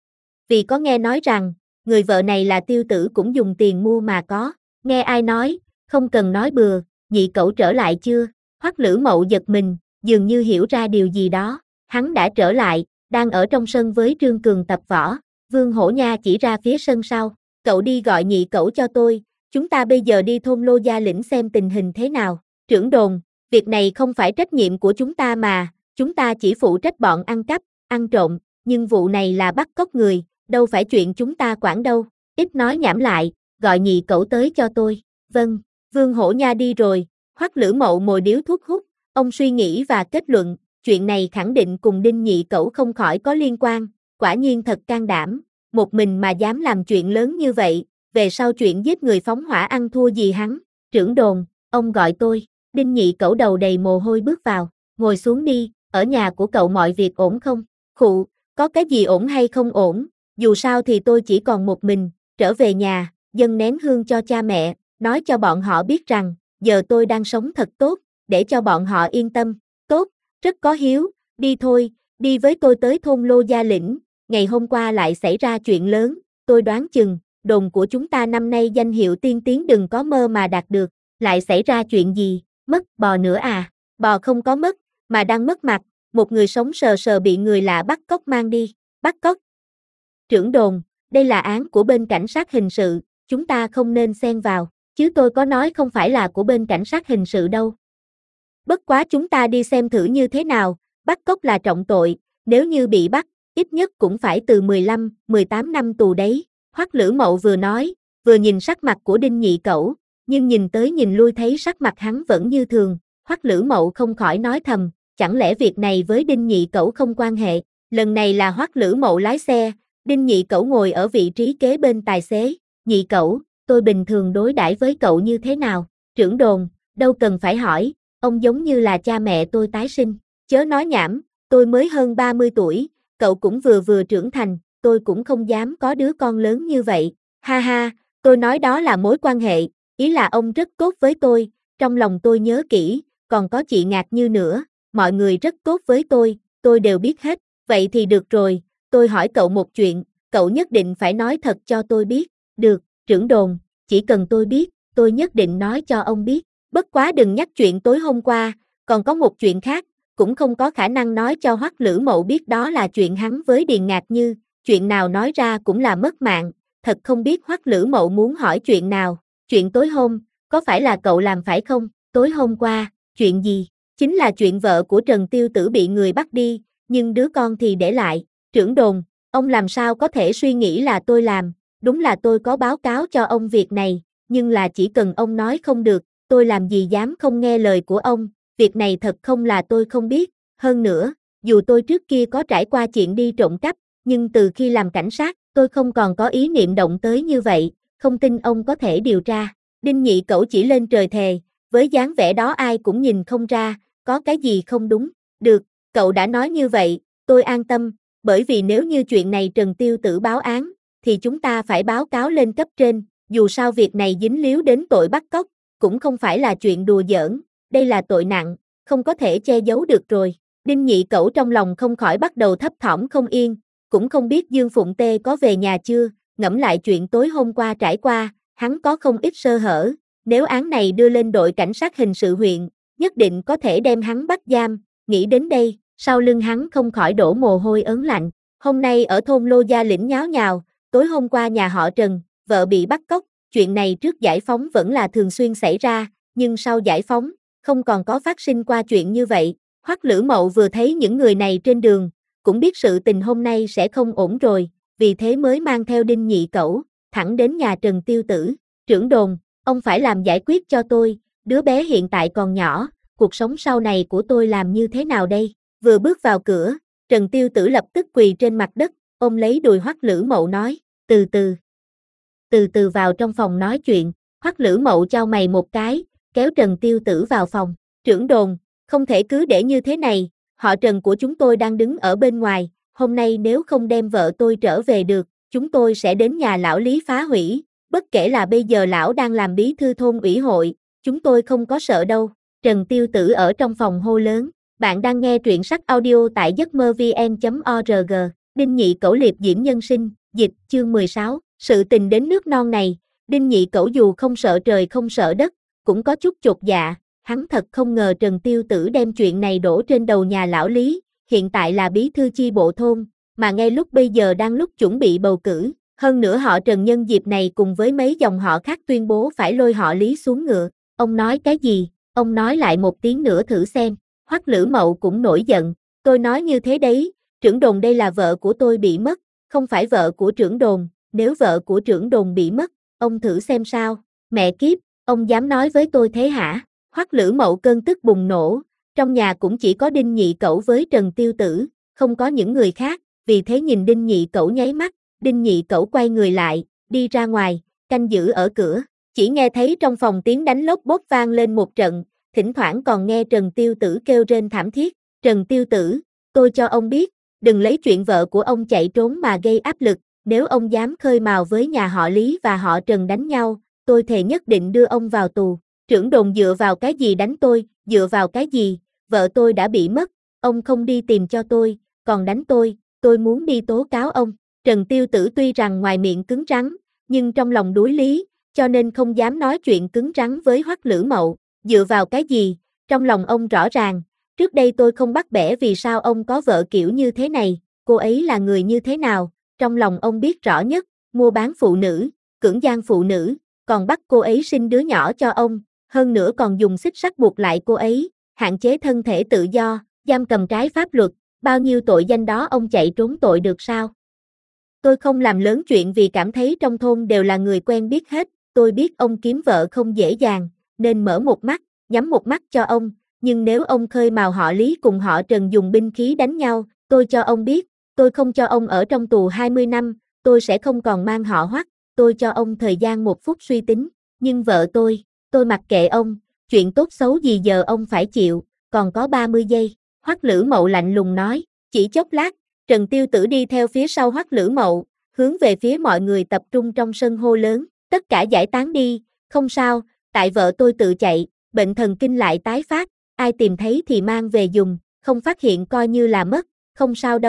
Vì có nghe nói rằng, người vợ này là Tiêu Tử cũng dùng tiền mua mà có, nghe ai nói, không cần nói bừa, Nhị Cẩu trở lại chưa? Hoắc Lữ Mậu giật mình, dường như hiểu ra điều gì đó, hắn đã trở lại, đang ở trong sân với Trương Cường tập võ, Vương Hổ Nha chỉ ra phía sân sau, cậu đi gọi Nhị Cẩu cho tôi, chúng ta bây giờ đi thôn Lô Gia Lĩnh xem tình hình thế nào, trưởng đồn, việc này không phải trách nhiệm của chúng ta mà, chúng ta chỉ phụ trách bọn ăn cắp, ăn trộm, nhưng vụ này là bắt cóc người, đâu phải chuyện chúng ta quản đâu, ít nói nhảm lại, gọi Nhị Cẩu tới cho tôi, vâng, Vương Hổ Nha đi rồi, Hoắc Lữ Mậu mồi điếu thuốc hút, ông suy nghĩ và kết luận, chuyện này khẳng định cùng Đinh Nhị Cẩu không khỏi có liên quan, quả nhiên thật can đảm, một mình mà dám làm chuyện lớn như vậy, về sau chuyện giết người phóng hỏa ăn thua gì hắn, trưởng đồn, ông gọi tôi, Đinh Nhị Cẩu đầu đầy mồ hôi bước vào, ngồi xuống đi, ở nhà của cậu mọi việc ổn không? Khụ, có cái gì ổn hay không ổn, dù sao thì tôi chỉ còn một mình, trở về nhà, dâng nén hương cho cha mẹ, nói cho bọn họ biết rằng, giờ tôi đang sống thật tốt, để cho bọn họ yên tâm, tốt, rất có hiếu, đi thôi, đi với tôi tới thôn Lô Gia Lĩnh, ngày hôm qua lại xảy ra chuyện lớn, tôi đoán chừng, đồn của chúng ta năm nay danh hiệu tiên tiến đừng có mơ mà đạt được, lại xảy ra chuyện gì, mất bò nữa à, bò không có mất, mà đang mất mặt, một người sống sờ sờ bị người lạ bắt cóc mang đi, bắt cóc. Trưởng đồn, đây là án của bên cảnh sát hình sự, chúng ta không nên xen vào, chứ tôi có nói không phải là của bên cảnh sát hình sự đâu. Bất quá chúng ta đi xem thử như thế nào, bắt cóc là trọng tội, nếu như bị bắt, ít nhất cũng phải từ 15, 18 năm tù đấy. Hoắc Lữ Mậu vừa nói, vừa nhìn sắc mặt của Đinh Nhị Cẩu, nhưng nhìn tới nhìn lui thấy sắc mặt hắn vẫn như thường, Hoắc Lữ Mậu không khỏi nói thầm, chẳng lẽ việc này với Đinh Nhị Cẩu không quan hệ, lần này là Hoắc Lữ Mậu lái xe, Đinh Nhị Cẩu ngồi ở vị trí kế bên tài xế, Nhị Cẩu, tôi bình thường đối đãi với cậu như thế nào, trưởng đồn, đâu cần phải hỏi, ông giống như là cha mẹ tôi tái sinh, chớ nói nhảm, tôi mới hơn 30 tuổi, cậu cũng vừa vừa trưởng thành, tôi cũng không dám có đứa con lớn như vậy, ha ha, tôi nói đó là mối quan hệ, ý là ông rất tốt với tôi, trong lòng tôi nhớ kỹ, còn có chị Ngạc Như nữa, mọi người rất tốt với tôi đều biết hết, vậy thì được rồi, tôi hỏi cậu một chuyện, cậu nhất định phải nói thật cho tôi biết. Được, trưởng đồn, chỉ cần tôi biết, tôi nhất định nói cho ông biết. Bất quá đừng nhắc chuyện tối hôm qua, còn có một chuyện khác, cũng không có khả năng nói cho Hoắc Lữ Mậu biết, đó là chuyện hắn với Điền Ngạc Như, chuyện nào nói ra cũng là mất mạng, thật không biết Hoắc Lữ Mậu muốn hỏi chuyện nào. Chuyện tối hôm, có phải là cậu làm phải không? Tối hôm qua, chuyện gì? Chính là chuyện vợ của Trần Tiêu Tử bị người bắt đi, nhưng đứa con thì để lại. Trưởng đồn, ông làm sao có thể suy nghĩ là tôi làm, đúng là tôi có báo cáo cho ông việc này, nhưng là chỉ cần ông nói không được, tôi làm gì dám không nghe lời của ông, việc này thật không là tôi không biết, hơn nữa, dù tôi trước kia có trải qua chuyện đi trộm cắp, nhưng từ khi làm cảnh sát, tôi không còn có ý niệm động tới như vậy, không tin ông có thể điều tra. Đinh Nhị Cẩu chỉ lên trời thề, với dáng vẻ đó ai cũng nhìn không ra, có cái gì không đúng. Được, cậu đã nói như vậy, tôi an tâm, bởi vì nếu như chuyện này Trần Tiêu Tử báo án, thì chúng ta phải báo cáo lên cấp trên, dù sao việc này dính líu đến tội bắt cóc, cũng không phải là chuyện đùa giỡn, đây là tội nặng, không có thể che giấu được rồi. Đinh Nhị Cẩu trong lòng không khỏi bắt đầu thấp thỏm không yên, cũng không biết Dương Phụng Tê có về nhà chưa, ngẫm lại chuyện tối hôm qua trải qua, hắn có không ít sơ hở, nếu án này đưa lên đội cảnh sát hình sự huyện, nhất định có thể đem hắn bắt giam, nghĩ đến đây, sau lưng hắn không khỏi đổ mồ hôi ớn lạnh. Hôm nay ở thôn Lô Gia Lĩnh nháo nhào, tối hôm qua nhà họ Trần, vợ bị bắt cóc, chuyện này trước giải phóng vẫn là thường xuyên xảy ra, nhưng sau giải phóng, không còn có phát sinh qua chuyện như vậy. Hoắc Lữ Mậu vừa thấy những người này trên đường, cũng biết sự tình hôm nay sẽ không ổn rồi, vì thế mới mang theo Đinh Nhị Cẩu, thẳng đến nhà Trần Tiêu Tử. Trưởng đồn, ông phải làm giải quyết cho tôi, đứa bé hiện tại còn nhỏ, cuộc sống sau này của tôi làm như thế nào đây? Vừa bước vào cửa, Trần Tiêu Tử lập tức quỳ trên mặt đất, ôm lấy đùi Hoắc Lữ Mậu nói, từ từ vào trong phòng nói chuyện. Hoắc Lữ Mậu chau mày một cái, kéo Trần Tiêu Tử vào phòng. Trưởng đồn, không thể cứ để như thế này, họ Trần của chúng tôi đang đứng ở bên ngoài, hôm nay nếu không đem vợ tôi trở về được, chúng tôi sẽ đến nhà lão Lý phá hủy, bất kể là bây giờ lão đang làm bí thư thôn ủy hội, chúng tôi không có sợ đâu. Trần Tiêu Tử ở trong phòng hô lớn, bạn đang nghe truyện sách audio tại giấc mơ vn.org, Đinh Nhị Cẩu liệp diễm nhân sinh, dịch, chương 16, sự tình đến nước non này, Đinh Nhị Cẩu dù không sợ trời không sợ đất, cũng có chút chột dạ, hắn thật không ngờ Trần Tiêu Tử đem chuyện này đổ trên đầu nhà lão Lý, hiện tại là bí thư chi bộ thôn, mà ngay lúc bây giờ đang lúc chuẩn bị bầu cử, hơn nữa họ Trần nhân dịp này cùng với mấy dòng họ khác tuyên bố phải lôi họ Lý xuống ngựa. Ông nói cái gì? Ông nói lại một tiếng nữa thử xem. Hoắc Lữ Mậu cũng nổi giận, tôi nói như thế đấy, trưởng đồn đây là vợ của tôi bị mất, không phải vợ của trưởng đồn, nếu vợ của trưởng đồn bị mất, ông thử xem sao, mẹ kiếp, ông dám nói với tôi thế hả? Hoắc Lữ Mậu cơn tức bùng nổ, trong nhà cũng chỉ có Đinh Nhị Cẩu với Trần Tiêu Tử, không có những người khác, vì thế nhìn Đinh Nhị Cẩu nháy mắt, Đinh Nhị Cẩu quay người lại, đi ra ngoài, canh giữ ở cửa, chỉ nghe thấy trong phòng tiếng đánh lốp bốp vang lên một trận, thỉnh thoảng còn nghe Trần Tiêu Tử kêu rên thảm thiết. Trần Tiêu Tử, tôi cho ông biết, đừng lấy chuyện vợ của ông chạy trốn mà gây áp lực, nếu ông dám khơi mào với nhà họ Lý và họ Trần đánh nhau, tôi thề nhất định đưa ông vào tù. Trưởng đồn dựa vào cái gì đánh tôi, dựa vào cái gì, vợ tôi đã bị mất, ông không đi tìm cho tôi, còn đánh tôi muốn đi tố cáo ông. Trần Tiêu Tử tuy rằng ngoài miệng cứng rắn, nhưng trong lòng đối lý, cho nên không dám nói chuyện cứng rắn với Hoắc Lữ Mậu. Dựa vào cái gì, trong lòng ông rõ ràng, trước đây tôi không bắt bẻ vì sao ông có vợ kiểu như thế này, cô ấy là người như thế nào, trong lòng ông biết rõ nhất, mua bán phụ nữ, cưỡng gian phụ nữ, còn bắt cô ấy sinh đứa nhỏ cho ông, hơn nữa còn dùng xích sắt buộc lại cô ấy, hạn chế thân thể tự do, giam cầm trái pháp luật, bao nhiêu tội danh đó ông chạy trốn tội được sao? Tôi không làm lớn chuyện vì cảm thấy trong thôn đều là người quen biết hết, tôi biết ông kiếm vợ không dễ dàng, nên mở một mắt, nhắm một mắt cho ông, nhưng nếu ông khơi mào họ Lý cùng họ Trần dùng binh khí đánh nhau, tôi cho ông biết, tôi không cho ông ở trong tù 20 năm, tôi sẽ không còn mang họ Hoắc, tôi cho ông thời gian 1 phút suy tính, nhưng vợ tôi mặc kệ ông, chuyện tốt xấu gì giờ ông phải chịu, còn có 30 giây, Hoắc Lữ Mậu lạnh lùng nói, chỉ chốc lát, Trần Tiêu Tử đi theo phía sau Hoắc Lữ Mậu, hướng về phía mọi người tập trung trong sân hô lớn, tất cả giải tán đi, không sao, tại vợ tôi tự chạy, bệnh thần kinh lại tái phát, ai tìm thấy thì mang về dùng, không phát hiện coi như là mất, không sao đâu.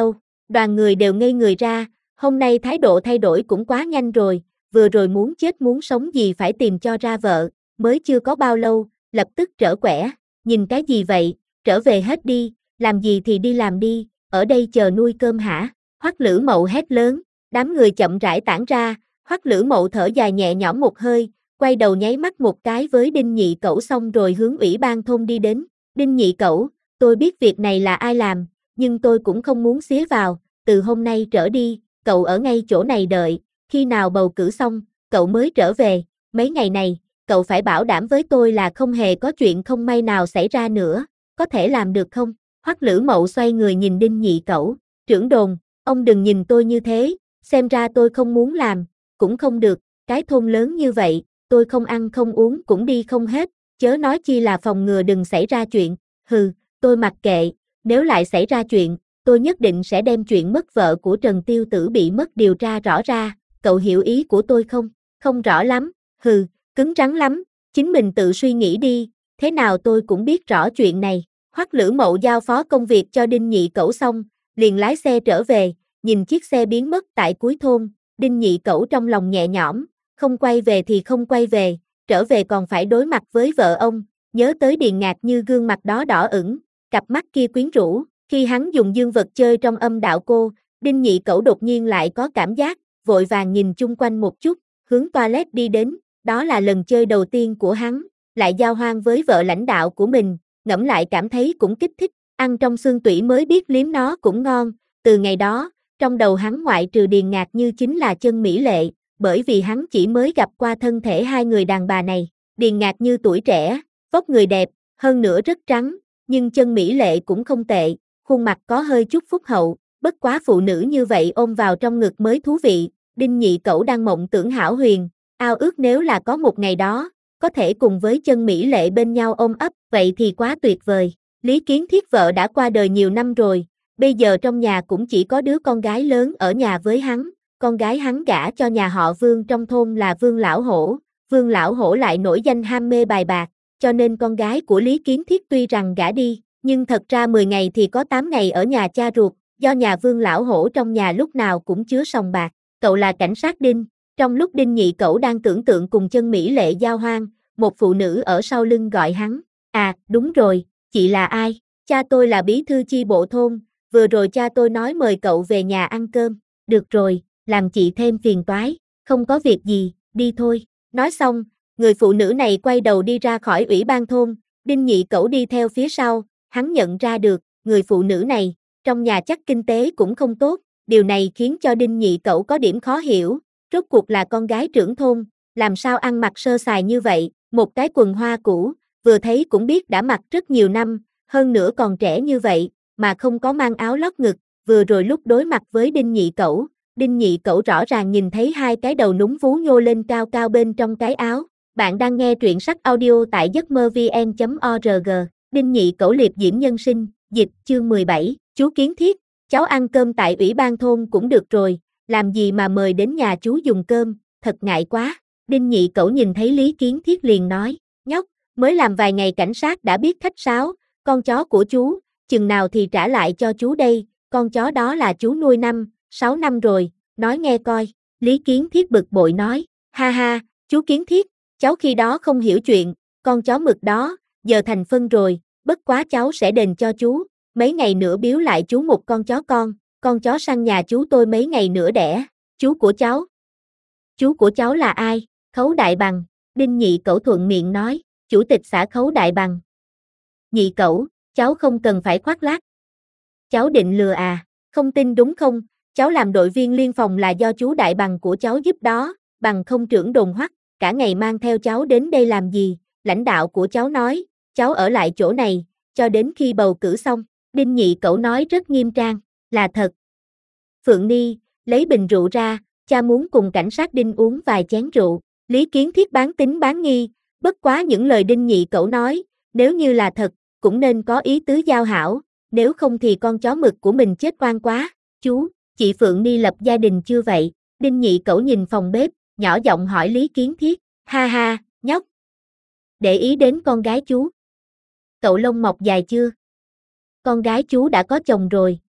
Đoàn người đều ngây người ra, hôm nay thái độ thay đổi cũng quá nhanh rồi, vừa rồi muốn chết muốn sống gì phải tìm cho ra vợ, mới chưa có bao lâu, lập tức trở quẻ, nhìn cái gì vậy, trở về hết đi, làm gì thì đi làm đi, ở đây chờ nuôi cơm hả? Hoắc Lữ Mậu hét lớn, đám người chậm rãi tản ra, Hoắc Lữ Mậu thở dài nhẹ nhõm một hơi, quay đầu nháy mắt một cái với Đinh Nhị Cẩu xong rồi hướng ủy ban thôn đi đến. Đinh Nhị Cẩu, tôi biết việc này là ai làm, nhưng tôi cũng không muốn xía vào, từ hôm nay trở đi, cậu ở ngay chỗ này đợi, khi nào bầu cử xong, cậu mới trở về, mấy ngày này, cậu phải bảo đảm với tôi là không hề có chuyện không may nào xảy ra nữa, có thể làm được không? Hoắc Lữ Mậu xoay người nhìn Đinh Nhị Cẩu, trưởng đồn, ông đừng nhìn tôi như thế, xem ra tôi không muốn làm, cũng không được, cái thôn lớn như vậy, tôi không ăn không uống cũng đi không hết, chớ nói chi là phòng ngừa đừng xảy ra chuyện, hừ, tôi mặc kệ, nếu lại xảy ra chuyện, tôi nhất định sẽ đem chuyện mất vợ của Trần Tiêu Tử bị mất điều tra rõ ra, cậu hiểu ý của tôi không? Không rõ lắm, hừ, cứng rắn lắm, chính mình tự suy nghĩ đi, thế nào tôi cũng biết rõ chuyện này. Hoắc Lữ Mậu giao phó công việc cho Đinh Nhị Cẩu xong, liền lái xe trở về, nhìn chiếc xe biến mất tại cuối thôn, Đinh Nhị Cẩu trong lòng nhẹ nhõm, không quay về thì không quay về, trở về còn phải đối mặt với vợ ông, nhớ tới Điền Ngạc Như gương mặt đó đỏ ửng, cặp mắt kia quyến rũ, khi hắn dùng dương vật chơi trong âm đạo cô, Đinh Nhị Cẩu đột nhiên lại có cảm giác, vội vàng nhìn chung quanh một chút, hướng toilet đi đến, đó là lần chơi đầu tiên của hắn, lại giao hoan với vợ lãnh đạo của mình, ngẫm lại cảm thấy cũng kích thích, ăn trong xương tủy mới biết liếm nó cũng ngon, từ ngày đó, trong đầu hắn ngoại trừ Điền Ngạc Như chính là Chân Mỹ Lệ, bởi vì hắn chỉ mới gặp qua thân thể hai người đàn bà này, Điền Ngạc Như tuổi trẻ, vóc người đẹp, hơn nữa rất trắng, nhưng Chân Mỹ Lệ cũng không tệ, khuôn mặt có hơi chút phúc hậu, bất quá phụ nữ như vậy ôm vào trong ngực mới thú vị, Đinh Nhị Cẩu đang mộng tưởng hão huyền, ao ước nếu là có một ngày đó, có thể cùng với Chân Mỹ Lệ bên nhau ôm ấp, vậy thì quá tuyệt vời. Lý Kiến Thiết vợ đã qua đời nhiều năm rồi, bây giờ trong nhà cũng chỉ có đứa con gái lớn ở nhà với hắn, con gái hắn gả cho nhà họ Vương trong thôn là Vương Lão Hổ lại nổi danh ham mê bài bạc, cho nên con gái của Lý Kiến Thiết tuy rằng gả đi, nhưng thật ra 10 ngày thì có 8 ngày ở nhà cha ruột, do nhà Vương Lão Hổ trong nhà lúc nào cũng chứa sòng bạc, cậu là cảnh sát Đinh, trong lúc Đinh Nhị Cẩu đang tưởng tượng cùng Chân Mỹ Lệ giao hoan, một phụ nữ ở sau lưng gọi hắn, à, đúng rồi, chị là ai? Cha tôi là bí thư chi bộ thôn, vừa rồi cha tôi nói mời cậu về nhà ăn cơm, được rồi, làm chị thêm phiền toái, không có việc gì, đi thôi. Nói xong, người phụ nữ này quay đầu đi ra khỏi ủy ban thôn, Đinh Nhị Cẩu đi theo phía sau, hắn nhận ra được, người phụ nữ này, trong nhà chắc kinh tế cũng không tốt, điều này khiến cho Đinh Nhị Cẩu có điểm khó hiểu, rốt cuộc là con gái trưởng thôn, làm sao ăn mặc sơ sài như vậy, một cái quần hoa cũ, vừa thấy cũng biết đã mặc rất nhiều năm, hơn nữa còn trẻ như vậy, mà không có mang áo lót ngực, vừa rồi lúc đối mặt với Đinh Nhị Cẩu rõ ràng nhìn thấy hai cái đầu núng vú nhô lên cao cao bên trong cái áo. Bạn đang nghe truyện sách audio tại giấc mơ vn.org. Đinh Nhị Cẩu liệp diễm nhân sinh, dịch, chương 17, chú Kiến Thiết, cháu ăn cơm tại ủy ban thôn cũng được rồi, làm gì mà mời đến nhà chú dùng cơm, thật ngại quá. Đinh Nhị Cẩu nhìn thấy Lý Kiến Thiết liền nói, nhóc, mới làm vài ngày cảnh sát đã biết khách sáo, con chó của chú, chừng nào thì trả lại cho chú đây, con chó đó là chú nuôi 6 năm rồi, nói nghe coi. Lý Kiến Thiết bực bội nói, ha ha, chú Kiến Thiết, cháu khi đó không hiểu chuyện, con chó mực đó, giờ thành phân rồi, bất quá cháu sẽ đền cho chú, mấy ngày nữa biếu lại chú một con chó săn nhà chú tôi mấy ngày nữa đẻ, chú của cháu là ai? Khấu Đại Bằng, Đinh Nhị Cẩu thuận miệng nói, chủ tịch xã Khấu Đại Bằng. Nhị Cẩu, cháu không cần phải khoác lác. Cháu định lừa à, không tin đúng không, cháu làm đội viên liên phòng là do chú Đại Bằng của cháu giúp đó, bằng không trưởng đồn Hoắc, cả ngày mang theo cháu đến đây làm gì, lãnh đạo của cháu nói, cháu ở lại chỗ này, cho đến khi bầu cử xong, Đinh Nhị Cẩu nói rất nghiêm trang, là thật. Phượng Ni, lấy bình rượu ra, cha muốn cùng cảnh sát Đinh uống vài chén rượu, Lý Kiến Thiết bán tín bán nghi, bất quá những lời Đinh Nhị Cẩu nói, nếu như là thật, cũng nên có ý tứ giao hảo, nếu không thì con chó mực của mình chết oan quá, chú, chị Phượng Ni lập gia đình chưa vậy? Đinh Nhị Cẩu nhìn phòng bếp, nhỏ giọng hỏi Lý Kiến Thiết, ha ha, nhóc. Để ý đến con gái chú. Cậu lông mọc dài chưa? Con gái chú đã có chồng rồi,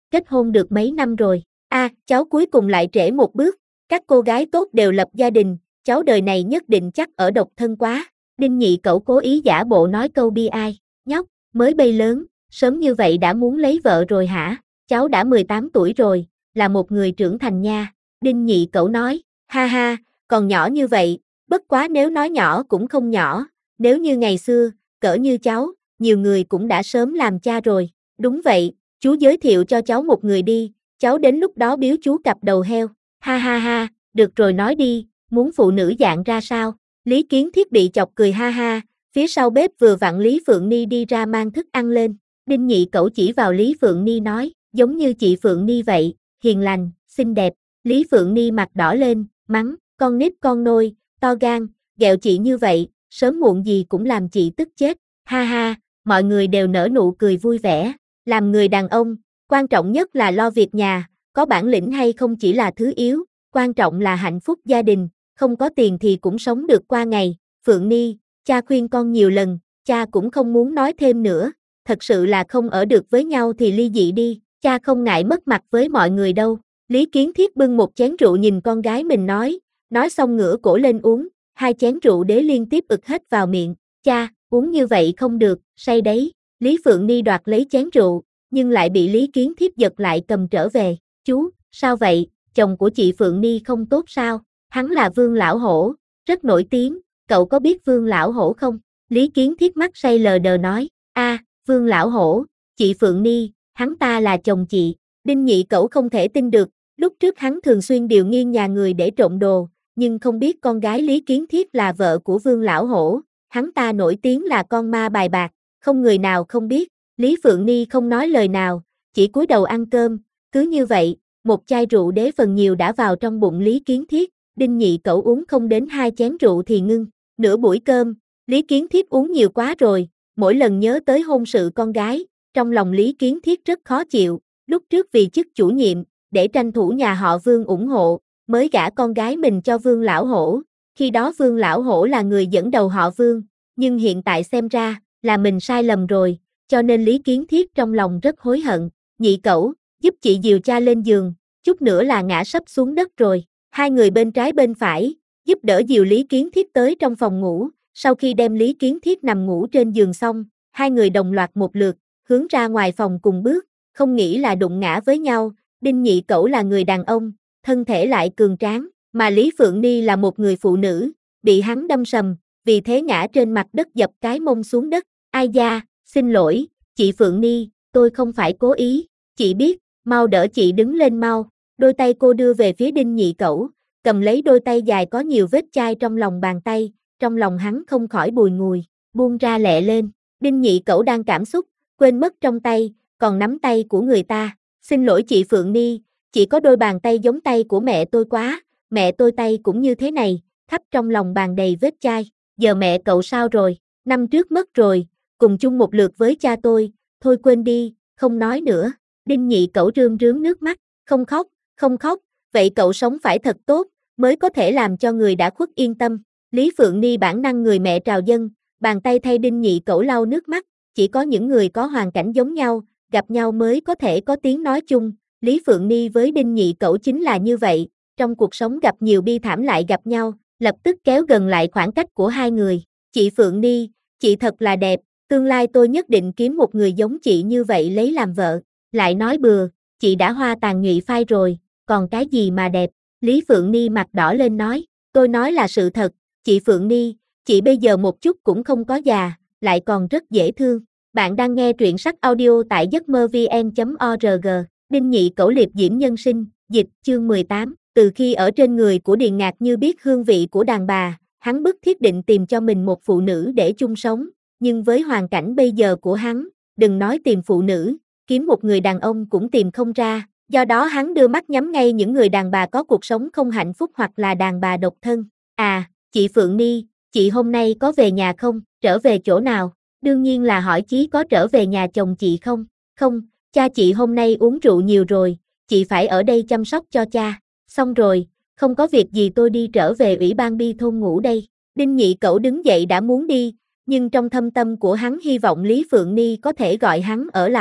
kết hôn được mấy năm rồi. Cháu cuối cùng lại trễ một bước, các cô gái tốt đều lập gia đình, cháu đời này nhất định chắc ở độc thân quá. Đinh Nhị Cẩu cố ý giả bộ nói câu bi ai, nhóc, mới bay lớn, sớm như vậy đã muốn lấy vợ rồi hả? Cháu đã 18 tuổi rồi, là một người trưởng thành nha. Đinh Nhị Cẩu nói, ha ha, còn nhỏ như vậy, bất quá nếu nói nhỏ cũng không nhỏ, nếu như ngày xưa, cỡ như cháu, nhiều người cũng đã sớm làm cha rồi. Đúng vậy, chú giới thiệu cho cháu một người đi, cháu đến lúc đó biếu chú cặp đầu heo. Ha ha ha, được rồi nói đi, muốn phụ nữ dạng ra sao? Lý Kiến Thiết bị chọc cười ha ha, phía sau bếp vừa vặn Lý Phượng Ni đi ra mang thức ăn lên. Đinh Nhị Cẩu chỉ vào Lý Phượng Ni nói, giống như chị Phượng Ni vậy, hiền lành, xinh đẹp. Lý Phượng Ni mặt đỏ lên, mắng, con nít con nôi, to gan, ghẹo chị như vậy, sớm muộn gì cũng làm chị tức chết. Ha ha, mọi người đều nở nụ cười vui vẻ. Làm người đàn ông, quan trọng nhất là lo việc nhà, có bản lĩnh hay không chỉ là thứ yếu, quan trọng là hạnh phúc gia đình, không có tiền thì cũng sống được qua ngày. Phượng Ni, cha khuyên con nhiều lần, cha cũng không muốn nói thêm nữa, thật sự là không ở được với nhau thì ly dị đi, cha không ngại mất mặt với mọi người đâu. Lý Kiến Thiết bưng một chén rượu nhìn con gái mình nói xong ngửa cổ lên uống, 2 chén rượu đế liên tiếp ực hết vào miệng. Cha, uống như vậy không được, say đấy. Lý Phượng Ni đoạt lấy chén rượu, nhưng lại bị Lý Kiến Thiết giật lại cầm trở về. Chú, sao vậy, chồng của chị Phượng Ni không tốt sao? Hắn là Vương Lão Hổ, rất nổi tiếng, cậu có biết Vương Lão Hổ không? Lý Kiến Thiết mắt say lờ đờ nói, Vương Lão Hổ, chị Phượng Ni, hắn ta là chồng chị. Đinh Nhị Cẩu không thể tin được, lúc trước hắn thường xuyên điều nghiên nhà người để trộm đồ, nhưng không biết con gái Lý Kiến Thiết là vợ của Vương Lão Hổ, hắn ta nổi tiếng là con ma bài bạc, không người nào không biết. Lý Phượng Ni không nói lời nào, chỉ cúi đầu ăn cơm, cứ như vậy, một chai rượu đế phần nhiều đã vào trong bụng Lý Kiến Thiết. Đinh Nhị Cẩu uống không đến 2 chén rượu thì ngưng. Nửa buổi cơm, Lý Kiến Thiết uống nhiều quá rồi, mỗi lần nhớ tới hôn sự con gái, trong lòng Lý Kiến Thiết rất khó chịu. Lúc trước vì chức chủ nhiệm, để tranh thủ nhà họ Vương ủng hộ, mới gả con gái mình cho Vương Lão Hổ. Khi đó Vương Lão Hổ là người dẫn đầu họ Vương, nhưng hiện tại xem ra, là mình sai lầm rồi, cho nên Lý Kiến Thiết trong lòng rất hối hận. Nhị Cẩu, giúp chị dìu cha lên giường, chút nữa là ngã sấp xuống đất rồi. 2 người bên trái bên phải, giúp đỡ dìu Lý Kiến Thiết tới trong phòng ngủ. Sau khi đem Lý Kiến Thiết nằm ngủ trên giường xong, 2 người đồng loạt một lượt, hướng ra ngoài phòng cùng bước, không nghĩ là đụng ngã với nhau. Đinh Nhị Cẩu là người đàn ông, thân thể lại cường tráng, mà Lý Phượng Ni là một người phụ nữ, bị hắn đâm sầm, vì thế ngã trên mặt đất dập cái mông xuống đất. Ai da, xin lỗi, chị Phượng Ni, tôi không phải cố ý, chị biết, mau đỡ chị đứng lên mau. Đôi tay cô đưa về phía Đinh Nhị Cẩu, cầm lấy đôi tay dài có nhiều vết chai trong lòng bàn tay, trong lòng hắn không khỏi bùi ngùi, buông ra lẹ lên. Đinh Nhị Cẩu đang cảm xúc, quên mất trong tay, còn nắm tay của người ta. Xin lỗi chị Phượng Ni, chị có đôi bàn tay giống tay của mẹ tôi quá, mẹ tôi tay cũng như thế này, khắp trong lòng bàn đầy vết chai. Giờ mẹ cậu sao rồi? Năm trước mất rồi, cùng chung một lượt với cha tôi, thôi quên đi, không nói nữa. Đinh Nhị Cẩu rơm rớm nước mắt, không khóc, vậy cậu sống phải thật tốt, mới có thể làm cho người đã khuất yên tâm. Lý Phượng Ni bản năng người mẹ trào dâng, bàn tay thay Đinh Nhị Cẩu lau nước mắt, chỉ có những người có hoàn cảnh giống nhau, gặp nhau mới có thể có tiếng nói chung. Lý Phượng Ni với Đinh Nhị Cẩu chính là như vậy, trong cuộc sống gặp nhiều bi thảm lại gặp nhau, lập tức kéo gần lại khoảng cách của 2 người. Chị Phượng Ni, chị thật là đẹp, tương lai tôi nhất định kiếm một người giống chị như vậy lấy làm vợ. Lại nói bừa, chị đã hoa tàn nhụy phai rồi, còn cái gì mà đẹp. Lý Phượng Ni mặt đỏ lên nói, tôi nói là sự thật, chị Phượng Ni, chị bây giờ một chút cũng không có già, lại còn rất dễ thương. Bạn đang nghe truyện sách audio tại giấc mơ vn.org. Đinh Nhị Cẩu liệp diễm nhân sinh, dịch, chương 18. Từ khi ở trên người của Điền Ngạc Như biết hương vị của đàn bà, hắn bức thiết định tìm cho mình một phụ nữ để chung sống, nhưng với hoàn cảnh bây giờ của hắn, đừng nói tìm phụ nữ, kiếm một người đàn ông cũng tìm không ra, do đó hắn đưa mắt nhắm ngay những người đàn bà có cuộc sống không hạnh phúc hoặc là đàn bà độc thân. Chị Phượng Ni, chị hôm nay có về nhà không, trở về chỗ nào? Đương nhiên là hỏi Chí có trở về nhà chồng chị không? Không, cha chị hôm nay uống rượu nhiều rồi, chị phải ở đây chăm sóc cho cha. Xong rồi, không có việc gì tôi đi trở về ủy ban bi thôn ngủ đây. Đinh Nhị Cẩu đứng dậy đã muốn đi, nhưng trong thâm tâm của hắn hy vọng Lý Phượng Ni có thể gọi hắn ở lại,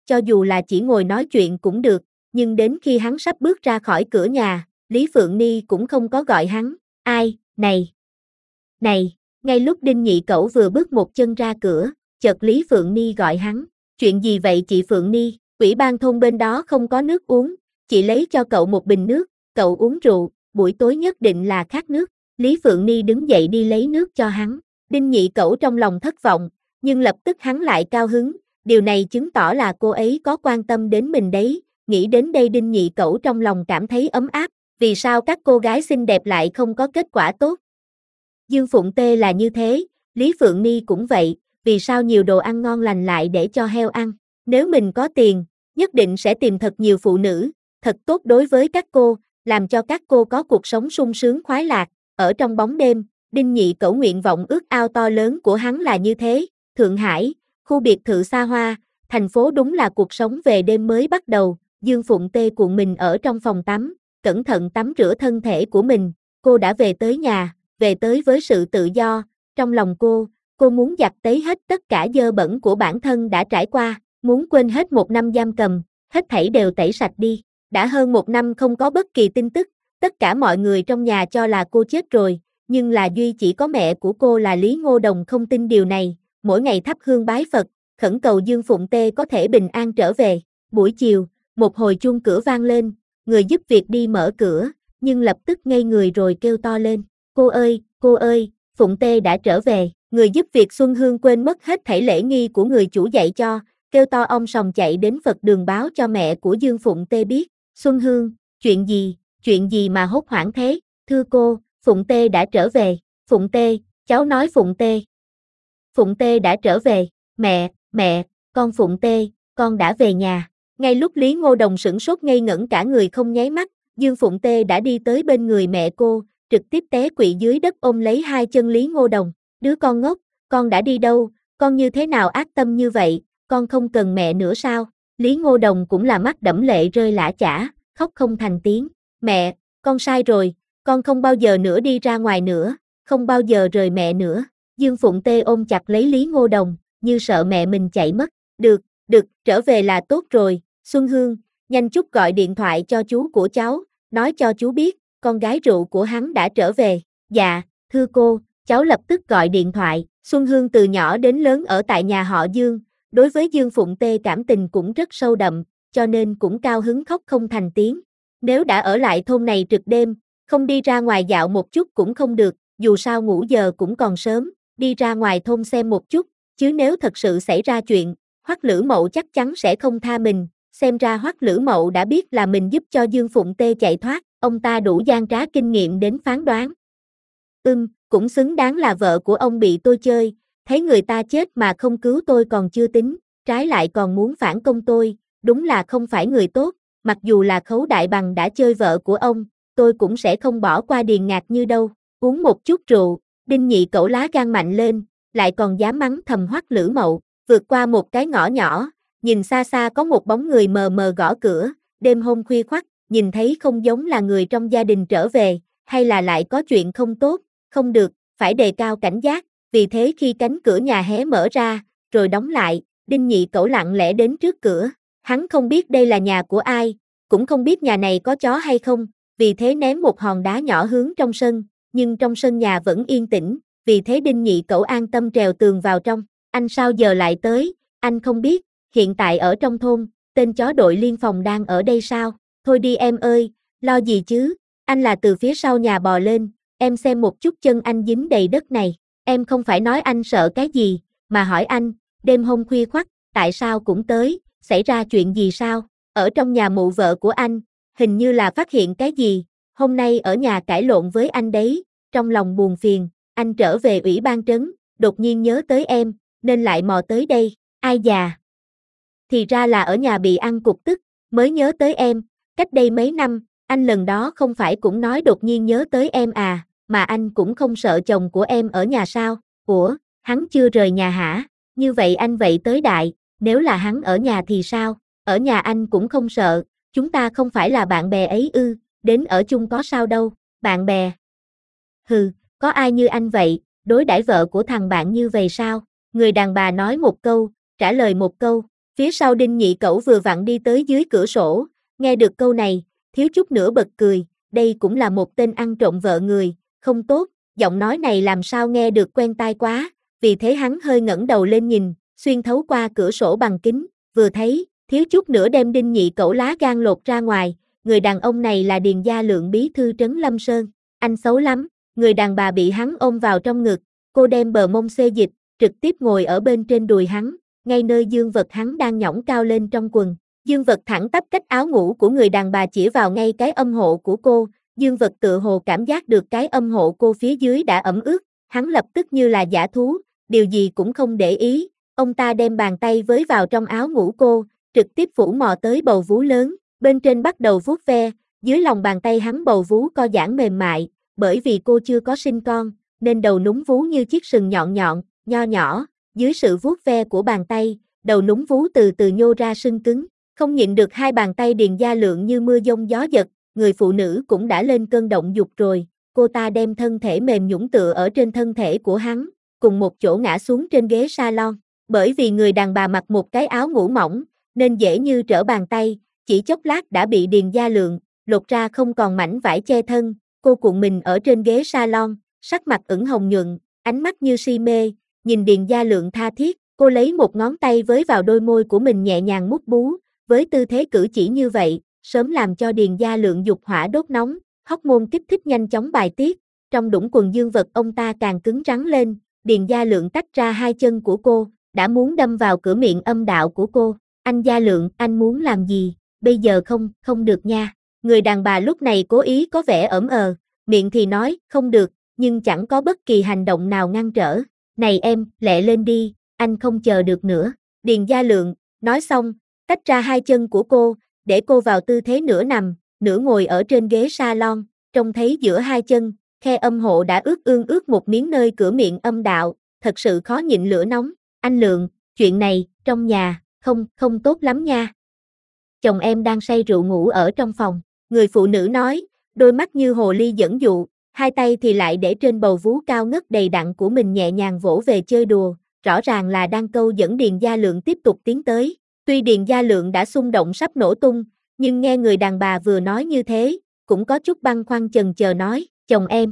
cho dù là chỉ ngồi nói chuyện cũng được, nhưng đến khi hắn sắp bước ra khỏi cửa nhà, Lý Phượng Ni cũng không có gọi hắn, ai, này, ngay lúc Đinh Nhị Cẩu vừa bước một chân ra cửa, chợt Lý Phượng Ni gọi hắn, chuyện gì vậy chị Phượng Ni, ủy ban thôn bên đó không có nước uống, chị lấy cho cậu một bình nước, cậu uống rượu, buổi tối nhất định là khát nước, Lý Phượng Ni đứng dậy đi lấy nước cho hắn, Đinh Nhị Cẩu trong lòng thất vọng, nhưng lập tức hắn lại cao hứng, điều này chứng tỏ là cô ấy có quan tâm đến mình đấy, nghĩ đến đây Đinh Nhị Cẩu trong lòng cảm thấy ấm áp, vì sao các cô gái xinh đẹp lại không có kết quả tốt? Dương Phụng Tê là như thế, Lý Phượng Ni cũng vậy, vì sao nhiều đồ ăn ngon lành lại để cho heo ăn? Nếu mình có tiền, nhất định sẽ tìm thật nhiều phụ nữ, thật tốt đối với các cô, làm cho các cô có cuộc sống sung sướng khoái lạc. Ở trong bóng đêm, Đinh Nhị Cẩu nguyện vọng ước ao to lớn của hắn là như thế, Thượng Hải, khu biệt thự xa hoa, thành phố đúng là cuộc sống về đêm mới bắt đầu, Dương Phụng Tê cuộn mình ở trong phòng tắm, cẩn thận tắm rửa thân thể của mình, cô đã về tới nhà, về tới với sự tự do, trong lòng cô muốn giặt tấy hết tất cả dơ bẩn của bản thân đã trải qua, muốn quên hết một năm giam cầm, hết thảy đều tẩy sạch đi, đã hơn một năm không có bất kỳ tin tức, tất cả mọi người trong nhà cho là cô chết rồi, nhưng là duy chỉ có mẹ của cô là Lý Ngô Đồng không tin điều này, mỗi ngày thắp hương bái Phật, khẩn cầu Dương Phụng Tê có thể bình an trở về, buổi chiều, một hồi chuông cửa vang lên, người giúp việc đi mở cửa, nhưng lập tức ngây người rồi kêu to lên, cô ơi, Phụng Tê đã trở về, người giúp việc Xuân Hương quên mất hết thảy lễ nghi của người chủ dạy cho, kêu to om sòm chạy đến Phật đường báo cho mẹ của Dương Phụng Tê biết, Xuân Hương, chuyện gì mà hốt hoảng thế, thưa cô, Phụng Tê đã trở về, Phụng Tê, cháu nói Phụng Tê đã trở về, mẹ, con Phụng Tê, con đã về nhà, ngay lúc Lý Ngô Đồng sửng sốt ngây ngẩn cả người không nháy mắt, Dương Phụng Tê đã đi tới bên người mẹ cô, trực tiếp té quỵ dưới đất ôm lấy hai chân Lý Ngô Đồng, đứa con ngốc, con đã đi đâu, con như thế nào ác tâm như vậy, con không cần mẹ nữa sao, Lý Ngô Đồng cũng là mắt đẫm lệ rơi lã chã, khóc không thành tiếng, mẹ, con sai rồi, con không bao giờ nữa đi ra ngoài nữa, không bao giờ rời mẹ nữa, Dương Phụng Tê ôm chặt lấy Lý Ngô Đồng, như sợ mẹ mình chạy mất, được, trở về là tốt rồi, Xuân Hương, nhanh chút gọi điện thoại cho chú của cháu, nói cho chú biết, con gái rượu của hắn đã trở về, dạ, thưa cô, cháu lập tức gọi điện thoại, Xuân Hương từ nhỏ đến lớn ở tại nhà họ Dương, đối với Dương Phụng Tê cảm tình cũng rất sâu đậm, cho nên cũng cao hứng khóc không thành tiếng, nếu đã ở lại thôn này trực đêm, không đi ra ngoài dạo một chút cũng không được, dù sao ngủ giờ cũng còn sớm, đi ra ngoài thôn xem một chút, chứ nếu thật sự xảy ra chuyện, Hoắc Lữ Mậu chắc chắn sẽ không tha mình, xem ra Hoắc Lữ Mậu đã biết là mình giúp cho Dương Phụng Tê chạy thoát, ông ta đủ gian trá kinh nghiệm đến phán đoán. Cũng xứng đáng là vợ của ông bị tôi chơi, thấy người ta chết mà không cứu tôi còn chưa tính, trái lại còn muốn phản công tôi, đúng là không phải người tốt, mặc dù là Khấu Đại Bằng đã chơi vợ của ông, tôi cũng sẽ không bỏ qua Điền Ngạc Như đâu, uống một chút rượu, Đinh Nhị Cẩu lá gan mạnh lên, lại còn dám mắng thầm Hoắc Lữ Mậu, vượt qua một cái ngõ nhỏ, nhìn xa xa có một bóng người mờ mờ gõ cửa, đêm hôm khuya khoắt, nhìn thấy không giống là người trong gia đình trở về, hay là lại có chuyện không tốt, không được, phải đề cao cảnh giác, vì thế khi cánh cửa nhà hé mở ra, rồi đóng lại, Đinh Nhị Cẩu lặng lẽ đến trước cửa, hắn không biết đây là nhà của ai, cũng không biết nhà này có chó hay không, vì thế ném một hòn đá nhỏ hướng trong sân, nhưng trong sân nhà vẫn yên tĩnh, vì thế Đinh Nhị Cẩu an tâm trèo tường vào trong, anh sao giờ lại tới, anh không biết, hiện tại ở trong thôn, tên chó đội liên phòng đang ở đây sao, thôi đi em ơi, lo gì chứ, anh là từ phía sau nhà bò lên, em xem một chút chân anh dính đầy đất này, em không phải nói anh sợ cái gì, mà hỏi anh, đêm hôm khuya khoắt, tại sao cũng tới, xảy ra chuyện gì sao, ở trong nhà mụ vợ của anh, hình như là phát hiện cái gì, hôm nay ở nhà cãi lộn với anh đấy, trong lòng buồn phiền, anh trở về ủy ban trấn, đột nhiên nhớ tới em, nên lại mò tới đây, ai già. Thì ra là ở nhà bị ăn cục tức, mới nhớ tới em, cách đây mấy năm, anh lần đó không phải cũng nói đột nhiên nhớ tới em à, mà anh cũng không sợ chồng của em ở nhà sao, ủa, hắn chưa rời nhà hả, như vậy anh vậy tới đại, nếu là hắn ở nhà thì sao, ở nhà anh cũng không sợ, chúng ta không phải là bạn bè ấy ư, đến ở chung có sao đâu, bạn bè. Hừ, có ai như anh vậy, đối đãi vợ của thằng bạn như vậy sao, người đàn bà nói một câu, trả lời một câu, Phía sau Đinh Nhị Cẩu vừa vặn đi tới dưới cửa sổ, nghe được câu này, thiếu chút nữa bật cười, đây cũng là một tên ăn trộm vợ người, không tốt, giọng nói này làm sao nghe được quen tai quá, vì thế hắn hơi ngẩng đầu lên nhìn, xuyên thấu qua cửa sổ bằng kính, vừa thấy, thiếu chút nữa đem Đinh Nhị Cẩu lá gan lột ra ngoài, người đàn ông này là Điền Gia Lượng bí thư trấn Lâm Sơn, anh xấu lắm, người đàn bà bị hắn ôm vào trong ngực, cô đem bờ mông xê dịch, trực tiếp ngồi ở bên trên đùi hắn, ngay nơi dương vật hắn đang nhõng cao lên trong quần. Dương vật thẳng tắp cách áo ngủ của người đàn bà chỉ vào ngay cái âm hộ của cô, dương vật tự hồ cảm giác được cái âm hộ cô phía dưới đã ẩm ướt, hắn lập tức như là dã thú, điều gì cũng không để ý, ông ta đem bàn tay với vào trong áo ngủ cô, trực tiếp phủ mò tới bầu vú lớn, bên trên bắt đầu vuốt ve, dưới lòng bàn tay hắn bầu vú co giãn mềm mại, bởi vì cô chưa có sinh con, nên đầu núng vú như chiếc sừng nhọn nhọn, nho nhỏ, dưới sự vuốt ve của bàn tay, đầu núng vú từ từ nhô ra sưng cứng. Không nhịn được hai bàn tay Điền Gia Lượng như mưa giông gió giật, người phụ nữ cũng đã lên cơn động dục rồi, cô ta đem thân thể mềm nhũn tựa ở trên thân thể của hắn, cùng một chỗ ngã xuống trên ghế salon, bởi vì người đàn bà mặc một cái áo ngủ mỏng, nên dễ như trở bàn tay, chỉ chốc lát đã bị Điền Gia Lượng lột ra không còn mảnh vải che thân, cô cuộn mình ở trên ghế salon, sắc mặt ửng hồng nhuận, ánh mắt như si mê, nhìn Điền Gia Lượng tha thiết, cô lấy một ngón tay với vào đôi môi của mình nhẹ nhàng mút bú. Với tư thế cử chỉ như vậy, sớm làm cho Điền Gia Lượng dục hỏa đốt nóng, hormone kích thích nhanh chóng bài tiết, trong đũng quần dương vật ông ta càng cứng rắn lên, Điền Gia Lượng tách ra hai chân của cô, đã muốn đâm vào cửa miệng âm đạo của cô, anh Gia Lượng, anh muốn làm gì, bây giờ không được nha, người đàn bà lúc này cố ý có vẻ ỡm miệng thì nói, không được, nhưng chẳng có bất kỳ hành động nào ngăn trở, này em, lẹ lên đi, anh không chờ được nữa, Điền Gia Lượng, nói xong, tách ra hai chân của cô, để cô vào tư thế nửa nằm, nửa ngồi ở trên ghế salon, trông thấy giữa hai chân, khe âm hộ đã ướt một miếng nơi cửa miệng âm đạo, thật sự khó nhịn lửa nóng, anh Lượng, chuyện này, trong nhà, không tốt lắm nha. Chồng em đang say rượu ngủ ở trong phòng, người phụ nữ nói, đôi mắt như hồ ly dẫn dụ, hai tay thì lại để trên bầu vú cao ngất đầy đặn của mình nhẹ nhàng vỗ về chơi đùa, rõ ràng là đang câu dẫn Điền Gia Lượng tiếp tục tiến tới. Tuy Điền Gia Lượng đã xung động sắp nổ tung, nhưng nghe người đàn bà vừa nói như thế, cũng có chút băn khoăn chần chờ nói, chồng em.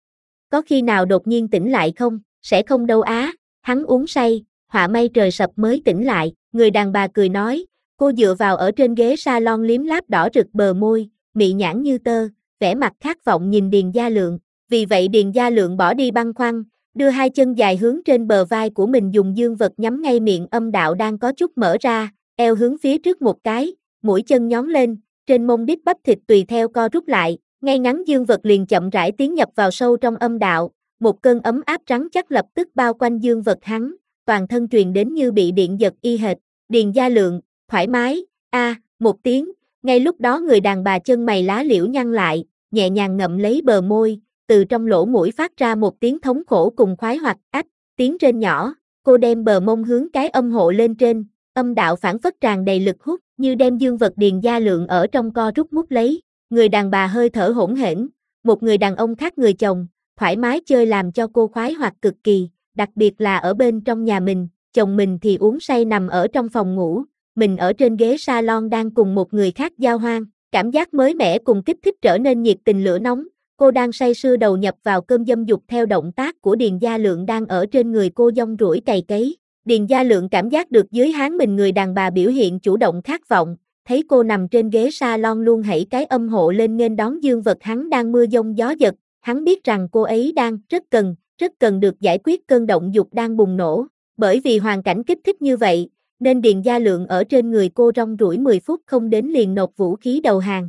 Có khi nào đột nhiên tỉnh lại không, sẽ không đâu á, hắn uống say, họa may trời sập mới tỉnh lại, người đàn bà cười nói, cô dựa vào ở trên ghế salon liếm láp đỏ rực bờ môi, mị nhãn như tơ, vẻ mặt khát vọng nhìn Điền Gia Lượng, vì vậy Điền Gia Lượng bỏ đi băn khoăn, đưa hai chân dài hướng trên bờ vai của mình dùng dương vật nhắm ngay miệng âm đạo đang có chút mở ra, eo hướng phía trước một cái, mũi chân nhón lên, trên mông đít bắp thịt tùy theo co rút lại, ngay ngắn dương vật liền chậm rãi tiến nhập vào sâu trong âm đạo, một cơn ấm áp rắn chắc lập tức bao quanh dương vật hắn, toàn thân truyền đến như bị điện giật y hệt, Điền Gia Lượng, thoải mái, một tiếng, ngay lúc đó người đàn bà chân mày lá liễu nhăn lại, nhẹ nhàng ngậm lấy bờ môi, từ trong lỗ mũi phát ra một tiếng thống khổ cùng khoái hoặc, tiếng trên nhỏ, cô đem bờ mông hướng cái âm hộ lên trên, âm đạo phản phất tràn đầy lực hút, như đem dương vật Điền Gia Lượng ở trong co rút mút lấy, người đàn bà hơi thở hỗn hển, một người đàn ông khác người chồng, thoải mái chơi làm cho cô khoái hoặc cực kỳ, đặc biệt là ở bên trong nhà mình, chồng mình thì uống say nằm ở trong phòng ngủ, mình ở trên ghế salon đang cùng một người khác giao hoan, cảm giác mới mẻ cùng kích thích trở nên nhiệt tình lửa nóng, cô đang say sưa đầu nhập vào cơn dâm dục theo động tác của Điền Gia Lượng đang ở trên người cô dong duỗi cày cấy. Điền Gia Lượng cảm giác được dưới háng mình người đàn bà biểu hiện chủ động khát vọng, thấy cô nằm trên ghế salon luôn hãy cái âm hộ lên nghênh đón dương vật hắn đang mưa giông gió giật, hắn biết rằng cô ấy đang rất cần được giải quyết cơn động dục đang bùng nổ, bởi vì hoàn cảnh kích thích như vậy, nên Điền Gia Lượng ở trên người cô rong ruổi 10 phút không đến liền nộp vũ khí đầu hàng.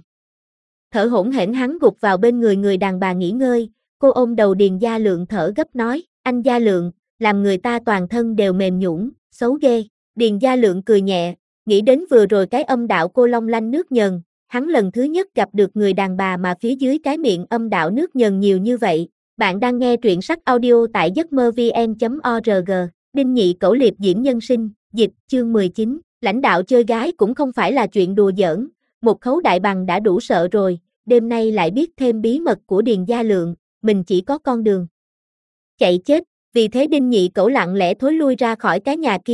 Thở hổn hển hắn gục vào bên người đàn bà nghỉ ngơi, cô ôm đầu Điền Gia Lượng thở gấp nói, anh Gia Lượng, làm người ta toàn thân đều mềm nhũn, xấu ghê. Điền Gia Lượng cười nhẹ, nghĩ đến vừa rồi cái âm đạo cô long lanh nước nhờn, hắn lần thứ nhất gặp được người đàn bà mà phía dưới cái miệng âm đạo nước nhờn nhiều như vậy. Bạn đang nghe truyện sách audio tại giấc mơ vn.org, Đinh Nhị Cẩu liệp diễm nhân sinh, dịch, chương 19, lãnh đạo chơi gái cũng không phải là chuyện đùa giỡn, một khấu đại bằng đã đủ sợ rồi, đêm nay lại biết thêm bí mật của Điền Gia Lượng, mình chỉ có con đường chạy chết, vì thế Đinh Nhị Cẩu lặng lẽ thối lui ra khỏi cái nhà kia,